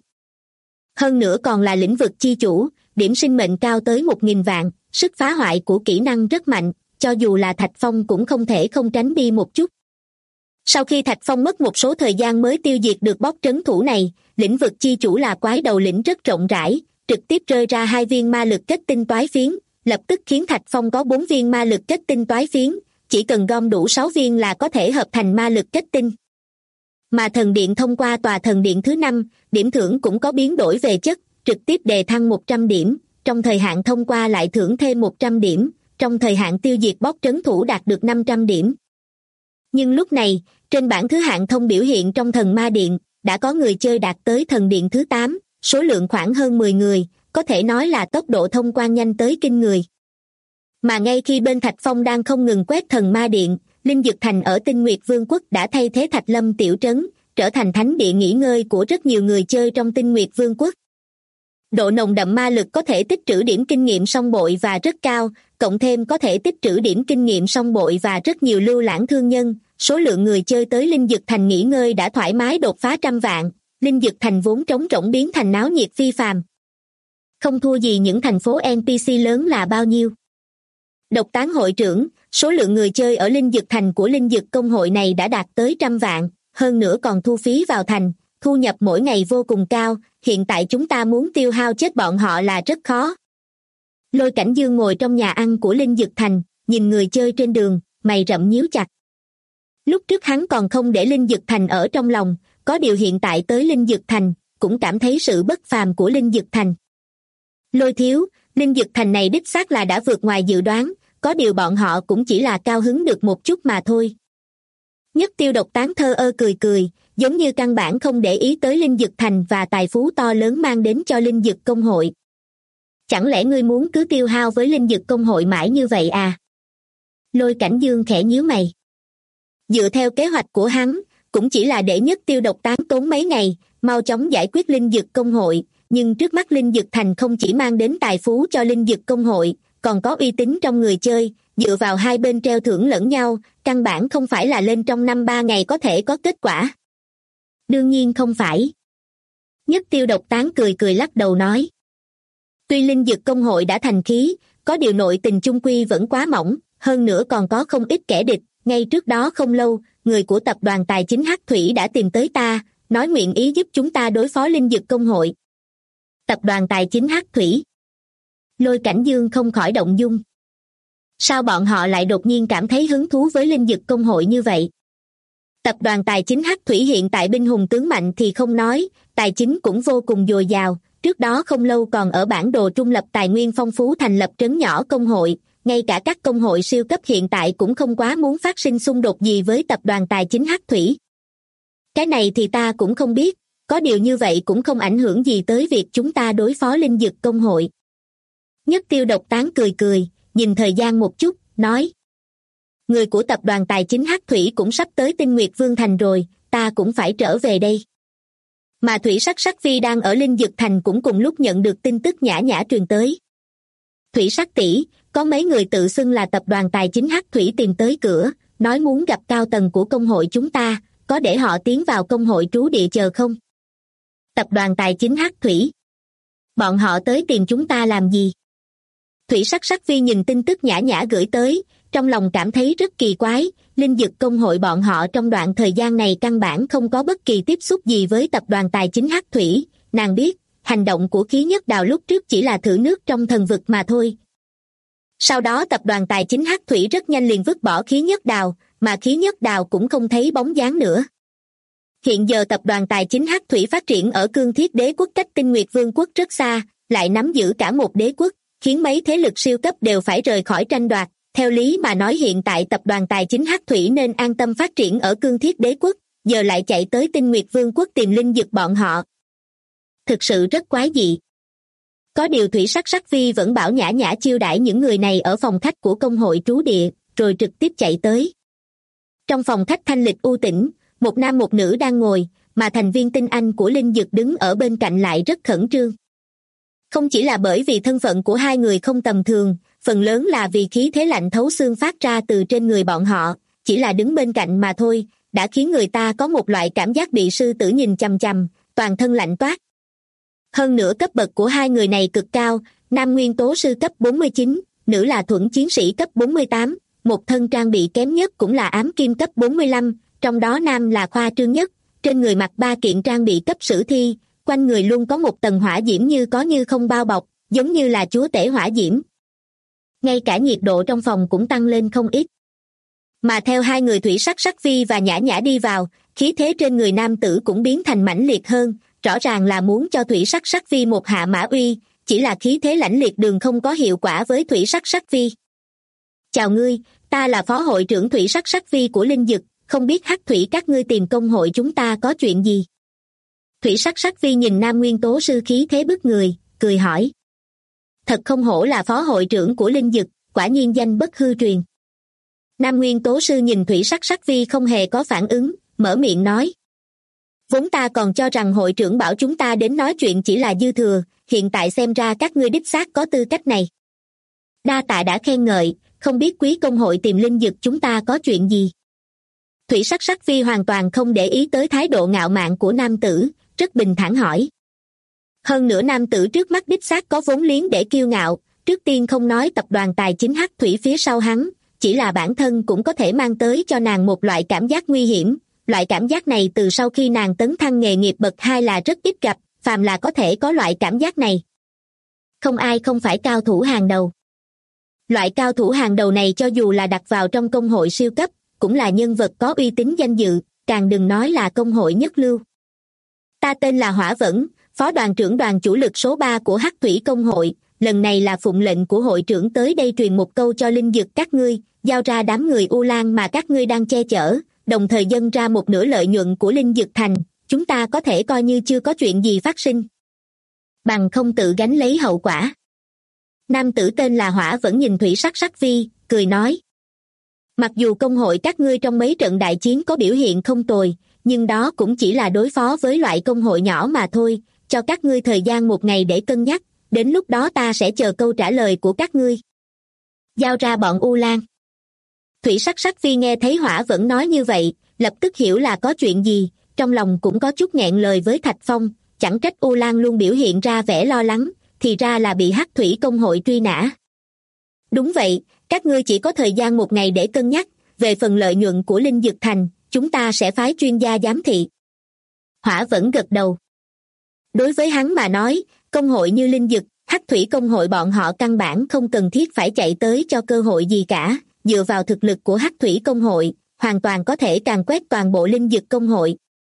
Hơn nữa còn là lĩnh vực chi chủ, điểm sinh mệnh cao tới 1.000 vạn, sức phá hoại của kỹ năng rất mạnh, cho dù là Thạch Phong cũng không thể không tránh đi một chút. Sau khi Thạch Phong mất một số thời gian mới tiêu diệt được boss trấn thủ này, lĩnh vực chi chủ là quái đầu lĩnh rất rộng rãi, trực tiếp rơi ra 2 viên ma lực kết tinh toái phiến, lập tức khiến Thạch Phong có 4 viên ma lực kết tinh toái phiến, chỉ cần gom đủ 6 viên là có thể hợp thành ma lực kết tinh. Mà thần điện thông qua tòa thần điện thứ 5, điểm thưởng cũng có biến đổi về chất, trực tiếp đề thăng 100 điểm, trong thời hạn thông qua lại thưởng thêm 100 điểm, trong thời hạn tiêu diệt boss trấn thủ đạt được 500 điểm. Nhưng lúc này, trên bảng thứ hạng thông biểu hiện trong thần ma điện, đã có người chơi đạt tới thần điện thứ 8, số lượng khoảng hơn 10 người, có thể nói là tốc độ thông quan nhanh tới kinh người. Mà ngay khi bên Thạch Phong đang không ngừng quét thần ma điện, Linh Dực Thành ở Tinh Nguyệt Vương quốc đã thay thế Thạch Lâm tiểu trấn, trở thành thánh địa nghỉ ngơi của rất nhiều người chơi trong Tinh Nguyệt Vương quốc. Độ nồng đậm ma lực có thể tích trữ điểm kinh nghiệm song bội và rất cao, cộng thêm có thể tích trữ điểm kinh nghiệm song bội và rất nhiều lưu lãng thương nhân, số lượng người chơi tới Linh Dực Thành nghỉ ngơi đã thoải mái đột phá 100 vạn, Linh Dực Thành vốn trống rỗng biến thành náo nhiệt phi phàm. Không thua gì những thành phố NPC lớn là bao nhiêu. Độc Tán hội trưởng, số lượng người chơi ở Linh Dực Thành của Linh Dực công hội này đã đạt tới 100 vạn, hơn nữa còn thu phí vào thành, thu nhập mỗi ngày vô cùng cao, hiện tại chúng ta muốn tiêu hao chết bọn họ là rất khó. Lôi Cảnh Dương ngồi trong nhà ăn của Linh Dực Thành, nhìn người chơi trên đường, mày rậm nhíu chặt. Lúc trước hắn còn không để Linh Dực Thành ở trong lòng, có điều hiện tại tới Linh Dực Thành, cũng cảm thấy sự bất phàm của Linh Dực Thành. Lôi thiếu, Linh Dực Thành này đích xác là đã vượt ngoài dự đoán, có điều bọn họ cũng chỉ là cao hứng được một chút mà thôi. Nhất Tiêu Độc Tán thơ ơ cười cười, giống như căn bản không để ý tới Linh Dực Thành và tài phú to lớn mang đến cho Linh Dực Công hội. Chẳng lẽ ngươi muốn cứ tiêu hao với Linh Dực Công hội mãi như vậy à? Lôi Cảnh Dương khẽ nhíu mày. Dựa theo kế hoạch của hắn, cũng chỉ là để nhất tiêu độc tán tốn mấy ngày, mau chóng giải quyết Linh Dực Công hội, nhưng trước mắt Linh Dực Thành không chỉ mang đến tài phú cho Linh Dực Công hội, còn có uy tín trong người chơi, dựa vào hai bên treo thưởng lẫn nhau, căn bản không phải là lên trong 5-3 ngày có thể có kết quả. Đương nhiên không phải. Nhất tiêu độc tán cười cười lắc đầu nói. Tuy Linh Dực Công hội đã thành khí, có điều nội tình chung quy vẫn quá mỏng, hơn nữa còn có không ít kẻ địch, ngay trước đó không lâu, người của tập đoàn tài chính Hắc Thủy đã tìm tới ta, nói nguyện ý giúp chúng ta đối phó Linh Dực Công hội. Tập đoàn tài chính Hắc Thủy. Lôi Cảnh Dương không khỏi động dung. Sao bọn họ lại đột nhiên cảm thấy hứng thú với Linh Dực Công hội như vậy? Tập đoàn tài chính Hắc Thủy hiện tại binh hùng tướng mạnh thì không nói, tài chính cũng vô cùng dồi dào, trước đó không lâu còn ở bản đồ trung lập tài nguyên phong phú thành lập trấn nhỏ công hội, ngay cả các công hội siêu cấp hiện tại cũng không quá muốn phát sinh xung đột gì với tập đoàn tài chính Hắc Thủy. Cái này thì ta cũng không biết, có điều như vậy cũng không ảnh hưởng gì tới việc chúng ta đối phó Linh Dực Công hội. Nhất tiêu độc tán cười cười, nhìn thời gian một chút, nói. Người của tập đoàn tài chính Hắc Thủy cũng sắp tới Tinh Nguyệt Vương Thành rồi, ta cũng phải trở về đây. Mà Thủy Sắc Sắc Phi đang ở Linh Dực Thành cũng cùng lúc nhận được tin tức nhã nhã truyền tới. Thủy Sắc tỷ, có mấy người tự xưng là tập đoàn tài chính Hắc Thủy tìm tới cửa, nói muốn gặp cao tầng của công hội chúng ta, có để họ tiến vào công hội trú địa chờ không? Tập đoàn tài chính Hắc Thủy. Bọn họ tới tìm chúng ta làm gì? Thủy Sắc Sắc Phi nhìn tin tức nhã nhã gửi tới, trong lòng cảm thấy rất kỳ quái, Linh Dực Công hội bọn họ trong đoạn thời gian này căn bản không có bất kỳ tiếp xúc gì với tập đoàn tài chính Hắc Thủy, nàng biết, hành động của Khí Nhất Đào lúc trước chỉ là thử nước trong thần vực mà thôi. Sau đó tập đoàn tài chính Hắc Thủy rất nhanh liền vứt bỏ Khí Nhất Đào, mà Khí Nhất Đào cũng không thấy bóng dáng nữa. Hiện giờ tập đoàn tài chính Hắc Thủy phát triển ở Cương Thiết Đế quốc cách Tinh Nguyệt Vương quốc rất xa, lại nắm giữ cả một đế quốc, khiến mấy thế lực siêu cấp đều phải rời khỏi tranh đoạt. Theo lý mà nói hiện tại tập đoàn tài chính Hắc Thủy nên an tâm phát triển ở Cương Thiết Đế quốc, giờ lại chạy tới Tinh Nguyệt Vương quốc tìm Linh Dực bọn họ. Thực sự rất quái dị. Có điều Thủy Sắc Sắc Phi vẫn bảo nhã nhã chiêu đãi những người này ở phòng khách của công hội trú địa, rồi trực tiếp chạy tới. Trong phòng khách thanh lịch u tĩnh, một nam một nữ đang ngồi, mà thành viên tinh anh của Linh Dực đứng ở bên cạnh lại rất khẩn trương. Không chỉ là bởi vì thân phận của hai người không tầm thường, phần lớn là vì khí thế lạnh thấu xương phát ra từ trên người bọn họ, chỉ là đứng bên cạnh mà thôi, đã khiến người ta có một loại cảm giác bị sư tử nhìn chằm chằm, toàn thân lạnh toát. Hơn nữa cấp bậc của hai người này cực cao, nam nguyên tố sư cấp 49, nữ là thuẫn chiến sĩ cấp 48, một thân trang bị kém nhất cũng là ám kim cấp 45, trong đó nam là khoa trương nhất, trên người mặc 3 kiện trang bị cấp sử thi, quanh người luôn có một tầng hỏa diễm như có như không bao bọc, giống như là chúa tể hỏa diễm. Ngay cả nhiệt độ trong phòng cũng tăng lên không ít. Mà theo hai người Thủy Sắc Sắc Phi và nhã nhã đi vào, khí thế trên người nam tử cũng biến thành mãnh liệt hơn, rõ ràng là muốn cho Thủy Sắc Sắc Phi một hạ mã uy, chỉ là khí thế lãnh liệt đường không có hiệu quả với Thủy Sắc Sắc Phi. Chào ngươi, ta là phó hội trưởng Thủy Sắc Sắc Phi của Linh Dực, không biết Hắc Thủy các ngươi tìm công hội chúng ta có chuyện gì? Thủy Sắc Sắc Phi nhìn nam nguyên tố sư khí thế bức người, cười hỏi. Thật không hổ là phó hội trưởng của Linh Dực, quả nhiên danh bất hư truyền. Nam nguyên tố sư nhìn Thủy Sắc Sắc Phi không hề có phản ứng, mở miệng nói. Vốn ta còn cho rằng hội trưởng bảo chúng ta đến nói chuyện chỉ là dư thừa, hiện tại xem ra các ngươi đích xác có tư cách này. Đa tạ đã khen ngợi, không biết quý công hội tìm Linh Dực chúng ta có chuyện gì. Thủy Sắc Sắc Phi hoàn toàn không để ý tới thái độ ngạo mạn của nam tử, rất bình thản hỏi. Hơn nữa nam tử trước mắt đích xác có vốn liếng để kiêu ngạo, trước tiên không nói tập đoàn tài chính Hắc Thủy phía sau hắn, chỉ là bản thân cũng có thể mang tới cho nàng một loại cảm giác nguy hiểm, loại cảm giác này từ sau khi nàng tấn thăng nghề nghiệp bậc 2 là rất ít gặp, phàm là có thể có loại cảm giác này. Không ai không phải cao thủ hàng đầu. Loại cao thủ hàng đầu này cho dù là đặt vào trong công hội siêu cấp, cũng là nhân vật có uy tín danh dự, càng đừng nói là công hội nhất lưu. Ta tên là Hỏa Vẫn, phó đoàn trưởng đoàn chủ lực số 3 của Hắc Thủy công hội, lần này là phụng lệnh của hội trưởng tới đây truyền một câu cho Linh Dực các ngươi, giao ra đám người U Lan mà các ngươi đang che chở, đồng thời dâng ra một nửa lợi nhuận của Linh Dực Thành, chúng ta có thể coi như chưa có chuyện gì phát sinh. Bằng không tự gánh lấy hậu quả. Nam tử tên là Hỏa vẫn nhìn Thủy Sắc Sắc Vi, cười nói. Mặc dù công hội các ngươi trong mấy trận đại chiến có biểu hiện không tồi, nhưng đó cũng chỉ là đối phó với loại công hội nhỏ mà thôi, cho các ngươi thời gian 1 ngày để cân nhắc, đến lúc đó ta sẽ chờ câu trả lời của các ngươi. Giao ra bọn U Lan. Thủy Sắc Sắc Vi nghe thấy Hỏa vẫn nói như vậy, lập tức hiểu là có chuyện gì, trong lòng cũng có chút nghẹn lời với Thạch Phong, chẳng trách U Lan luôn biểu hiện ra vẻ lo lắng, thì ra là bị Hắc Thủy công hội truy nã. Đúng vậy, các ngươi chỉ có thời gian 1 ngày để cân nhắc, về phần lợi nhuận của Linh Dực Thành, chúng ta sẽ phái chuyên gia giám thị. Hỏa vẫn gật đầu. Đối với hắn mà nói, công hội như Linh Dực, Hắc Thủy công hội bọn họ căn bản không cần thiết phải chạy tới cho cơ hội gì cả, dựa vào thực lực của Hắc Thủy công hội, hoàn toàn có thể càn quét toàn bộ Linh Dực công hội.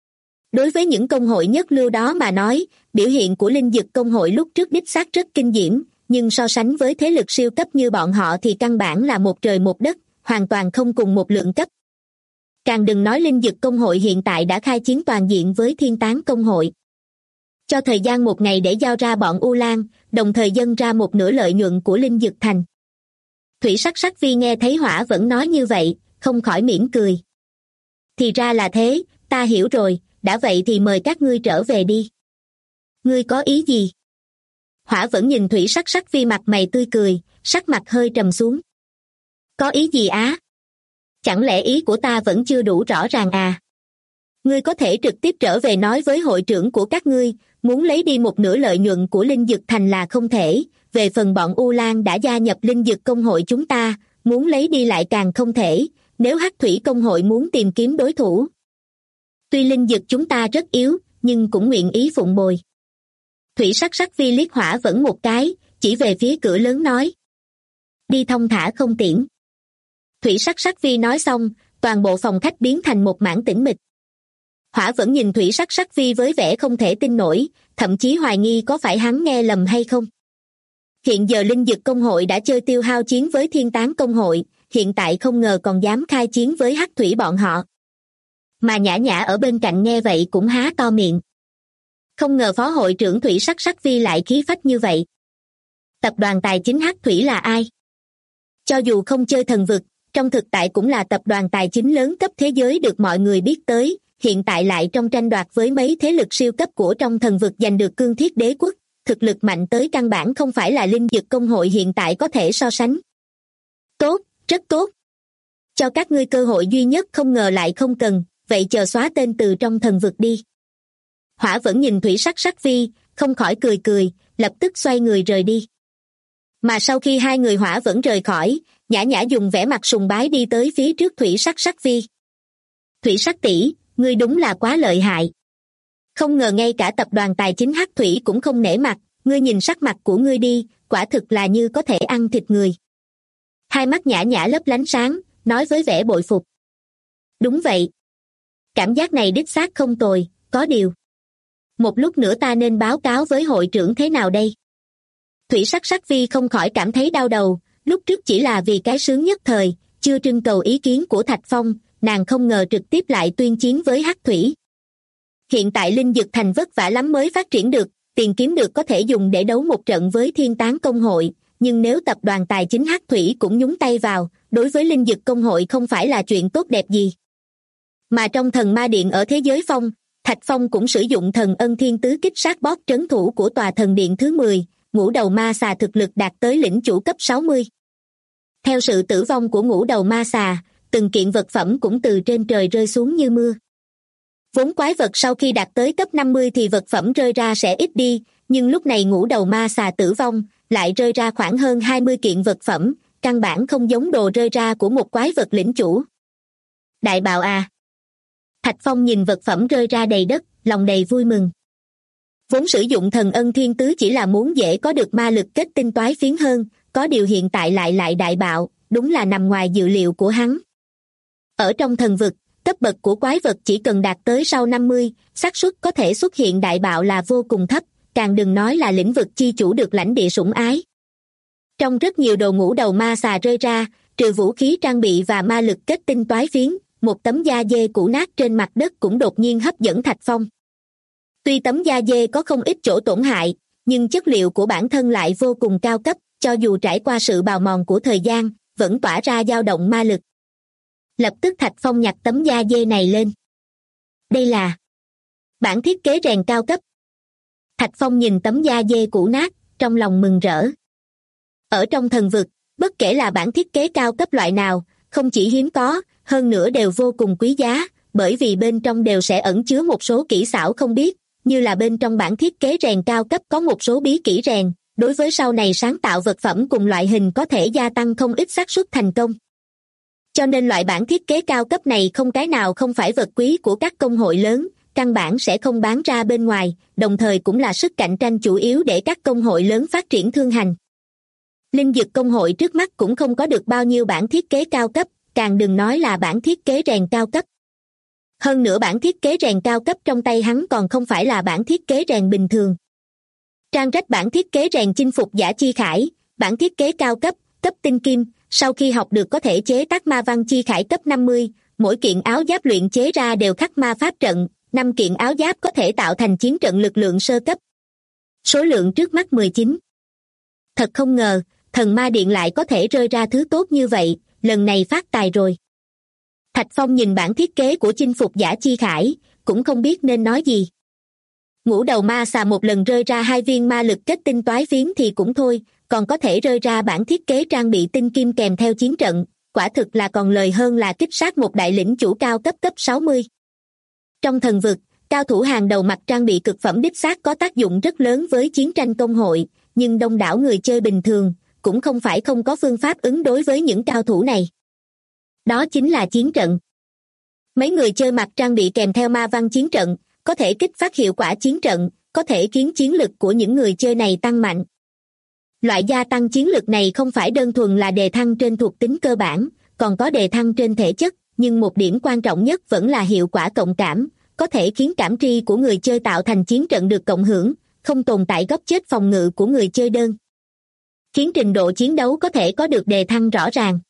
Đối với những công hội nhất lưu đó mà nói, biểu hiện của Linh Dực công hội lúc trước đích xác rất kinh diễm, nhưng so sánh với thế lực siêu cấp như bọn họ thì căn bản là một trời một đất, hoàn toàn không cùng một lượng cấp. Càng đừng nói Linh Dực công hội hiện tại đã khai chiến toàn diện với Thiên Tán công hội. Cho thời gian 1 ngày để giao ra bọn U Lan, đồng thời dâng ra một nửa lợi nhuận của Linh Dực Thành. Thủy Sắc Sắc Vi nghe thấy Hỏa vẫn nói như vậy, không khỏi mỉm cười. Thì ra là thế, ta hiểu rồi, đã vậy thì mời các ngươi trở về đi. Ngươi có ý gì? Hỏa vẫn nhìn Thủy Sắc Sắc Vi mặt mày tươi cười, sắc mặt hơi trầm xuống. Có ý gì á? Chẳng lẽ ý của ta vẫn chưa đủ rõ ràng à? Ngươi có thể trực tiếp trở về nói với hội trưởng của các ngươi, muốn lấy đi một nửa lợi nhuận của Linh Dực Thành là không thể, về phần bọn U Lan đã gia nhập Linh Dực công hội chúng ta, muốn lấy đi lại càng không thể, nếu Hắc Thủy công hội muốn tìm kiếm đối thủ. Tuy Linh Dực chúng ta rất yếu, nhưng cũng nguyện ý phụng bồi. Thủy Sắc Sắc Vi liếc Hỏa vẫn một cái, chỉ về phía cửa lớn nói. Đi thong thả không tiễn. Thủy Sắc Sắc Vi nói xong, toàn bộ phòng khách biến thành một mảng tĩnh mịch. Hỏa vẫn nhìn Thủy Sắc Sắc Vi với vẻ không thể tin nổi, thậm chí hoài nghi có phải hắn nghe lầm hay không. Hiện giờ Linh Dực công hội đã chơi tiêu hao chiến với Thiên Tán công hội, hiện tại không ngờ còn dám khai chiến với Hắc Thủy bọn họ. Mà Nhã Nhã ở bên cạnh nghe vậy cũng há to miệng. Không ngờ phó hội trưởng Thủy Sắc Sắc Vi lại khí phách như vậy. Tập đoàn tài chính Hắc Thủy là ai? Cho dù không chơi thần vực, trong thực tại cũng là tập đoàn tài chính lớn cấp thế giới được mọi người biết tới, hiện tại lại trong tranh đoạt với mấy thế lực siêu cấp của trong thần vực giành được cương thiết đế quốc, thực lực mạnh tới căn bản không phải là Linh Dực công hội hiện tại có thể so sánh. Tốt, rất tốt. Cho các ngươi cơ hội duy nhất không ngờ lại không cần, vậy chờ xóa tên từ trong thần vực đi. Hỏa vẫn nhìn Thủy Sắc Sắc Vi, không khỏi cười cười, lập tức xoay người rời đi. Mà sau khi hai người Hỏa vẫn rời khỏi, Nhã Nhã dùng vẻ mặt sùng bái đi tới phía trước Thủy Sắc Sắc Vi. Thủy Sắc tỷ, ngươi đúng là quá lợi hại. Không ngờ ngay cả tập đoàn tài chính Hắc Thủy cũng không nể mặt, ngươi nhìn sắc mặt của ngươi đi, quả thực là như có thể ăn thịt người. Hai mắt Nhã Nhã lấp lánh sáng, nói với vẻ bội phục. Đúng vậy. Cảm giác này đích xác không tồi, có điều. Một lúc nữa ta nên báo cáo với hội trưởng thế nào đây? Thủy Sắc Sắc Vi không khỏi cảm thấy đau đầu, lúc trước chỉ là vì cái sướng nhất thời, chưa trưng cầu ý kiến của Thạch Phong, nàng không ngờ trực tiếp lại tuyên chiến với Hắc Thủy. Hiện tại Linh Dực Thành vất vả lắm mới phát triển được, tiền kiếm được có thể dùng để đấu một trận với Thiên Tán công hội, nhưng nếu tập đoàn tài chính Hắc Thủy cũng nhúng tay vào, đối với Linh Dực công hội không phải là chuyện tốt đẹp gì. Mà trong thần ma điện ở thế giới phong, Thạch Phong cũng sử dụng thần ân thiên tứ kích sát boss trấn thủ của tòa thần điện thứ 10, ngũ đầu ma xà thực lực đạt tới lĩnh chủ cấp 60. Theo sự tử vong của ngũ đầu ma xà, từng kiện vật phẩm cũng từ trên trời rơi xuống như mưa. Vốn quái vật sau khi đạt tới cấp 50 thì vật phẩm rơi ra sẽ ít đi, nhưng lúc này ngũ đầu ma xà tử vong, lại rơi ra khoảng hơn 20 kiện vật phẩm, căn bản không giống đồ rơi ra của một quái vật lĩnh chủ. Đại bạo à! Thạch Phong nhìn vật phẩm rơi ra đầy đất, lòng đầy vui mừng. Vốn sử dụng thần ân thiên tứ chỉ là muốn dễ có được ma lực kết tinh toái phiến hơn, có điều hiện tại lại đại bạo, đúng là nằm ngoài dự liệu của hắn. Ở trong thần vực, cấp bậc của quái vật chỉ cần đạt tới sau 50, xác suất có thể xuất hiện đại bạo là vô cùng thấp, càng đừng nói là lĩnh vực chi chủ được lãnh địa sủng ái. Trong rất nhiều đồ ngũ đầu ma xà rơi ra, trừ vũ khí trang bị và ma lực kết tinh toái phiến, một tấm da dê cũ nát trên mặt đất cũng đột nhiên hấp dẫn Thạch Phong. Tuy tấm da dê có không ít chỗ tổn hại, nhưng chất liệu của bản thân lại vô cùng cao cấp, cho dù trải qua sự bào mòn của thời gian, vẫn tỏa ra dao động ma lực. Lập tức Thạch Phong nhặt tấm da dê này lên. Đây là bản thiết kế rèn cao cấp. Thạch Phong nhìn tấm da dê cũ nát, trong lòng mừng rỡ. Ở trong thần vực, bất kể là bản thiết kế cao cấp loại nào, không chỉ hiếm có, hơn nữa đều vô cùng quý giá, bởi vì bên trong đều sẽ ẩn chứa một số kỹ xảo không biết, như là bên trong bản thiết kế rèn cao cấp có một số bí kỹ rèn, đối với sau này sáng tạo vật phẩm cùng loại hình có thể gia tăng không ít xác suất thành công. Cho nên loại bản thiết kế cao cấp này không cái nào không phải vật quý của các công hội lớn, căn bản sẽ không bán ra bên ngoài, đồng thời cũng là sức cạnh tranh chủ yếu để các công hội lớn phát triển thương hành. Linh dược công hội trước mắt cũng không có được bao nhiêu bản thiết kế cao cấp, càng đừng nói là bản thiết kế rèn cao cấp. Hơn nữa bản thiết kế rèn cao cấp trong tay hắn còn không phải là bản thiết kế rèn bình thường. Trang rách bản thiết kế rèn chinh phục giả chi khải, bản thiết kế cao cấp, cấp tinh kim, sau khi học được có thể chế tác ma văn chi khải cấp 50, mỗi kiện áo giáp luyện chế ra đều khắc ma pháp trận, 5 kiện áo giáp có thể tạo thành chiến trận lực lượng sơ cấp. Số lượng trước mắt 19. Thật không ngờ, thần ma điện lại có thể rơi ra thứ tốt như vậy, lần này phát tài rồi. Thạch Phong nhìn bản thiết kế của chinh phục giả chi khải, cũng không biết nên nói gì. Ngũ đầu ma xà một lần rơi ra 2 viên ma lực kết tinh toái phiến thì cũng thôi, còn có thể rơi ra bản thiết kế trang bị tinh kim kèm theo chiến trận, quả thực là còn lời hơn là kích sát một đại lĩnh chủ cao cấp 60. Trong thần vực, cao thủ hàng đầu mặc trang bị cực phẩm đích xác có tác dụng rất lớn với chiến tranh công hội, nhưng đông đảo người chơi bình thường cũng không phải không có phương pháp ứng đối với những cao thủ này. Đó chính là chiến trận. Mấy người chơi mặc trang bị kèm theo ma văn chiến trận, có thể kích phát hiệu quả chiến trận, có thể khiến chiến lực của những người chơi này tăng mạnh. Loại gia tăng chiến lực này không phải đơn thuần là đề thăng trên thuộc tính cơ bản, còn có đề thăng trên thể chất, nhưng một điểm quan trọng nhất vẫn là hiệu quả cộng cảm, có thể khiến cảm tri của người chơi tạo thành chiến trận được cộng hưởng, không tồn tại góc chết phòng ngự của người chơi đơn. Khiến trình độ chiến đấu có thể có được đề thăng rõ ràng.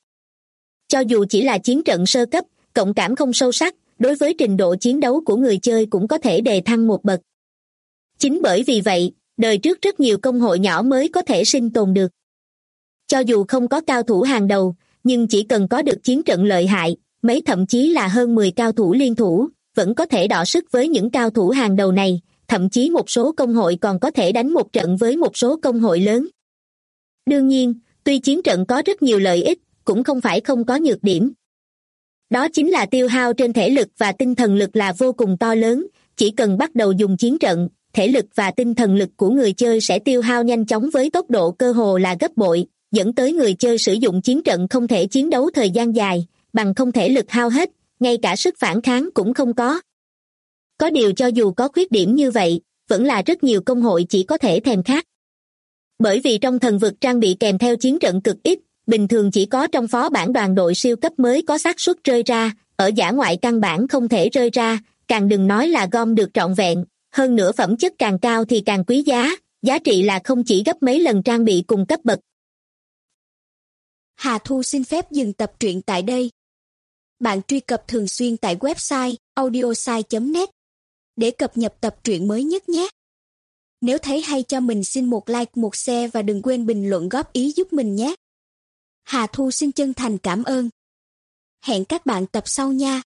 Cho dù chỉ là chiến trận sơ cấp, cộng cảm không sâu sắc, đối với trình độ chiến đấu của người chơi cũng có thể đề thăng một bậc. Chính bởi vì vậy, đời trước rất nhiều công hội nhỏ mới có thể sinh tồn được. Cho dù không có cao thủ hàng đầu, nhưng chỉ cần có được chiến trận lợi hại, mấy thậm chí là hơn 10 cao thủ liên thủ, vẫn có thể đọ sức với những cao thủ hàng đầu này, thậm chí một số công hội còn có thể đánh một trận với một số công hội lớn. Đương nhiên, tuy chiến trận có rất nhiều lợi ích, cũng không phải không có nhược điểm. Đó chính là tiêu hao trên thể lực và tinh thần lực là vô cùng to lớn, chỉ cần bắt đầu dùng chiến trận, thể lực và tinh thần lực của người chơi sẽ tiêu hao nhanh chóng với tốc độ cơ hồ là gấp bội, dẫn tới người chơi sử dụng chiến trận không thể chiến đấu thời gian dài, bằng không thể lực hao hết, ngay cả sức phản kháng cũng không có. Có điều cho dù có khuyết điểm như vậy, vẫn là rất nhiều công hội chỉ có thể thèm khát. Bởi vì trong thần vực trang bị kèm theo chiến trận cực ít, bình thường chỉ có trong phó bản đoàn đội siêu cấp mới có xác suất rơi ra, ở dã ngoại căn bản không thể rơi ra, càng đừng nói là gom được trọn vẹn, hơn nữa phẩm chất càng cao thì càng quý giá, giá trị là không chỉ gấp mấy lần trang bị cùng cấp bậc. Hà Thu xin phép dừng tập truyện tại đây. Bạn truy cập thường xuyên tại website audiosai.net để cập nhật tập truyện mới nhất nhé. Nếu thấy hay cho mình xin một like, một share và đừng quên bình luận góp ý giúp mình nhé. Hà Thu xin chân thành cảm ơn. Hẹn các bạn tập sau nha.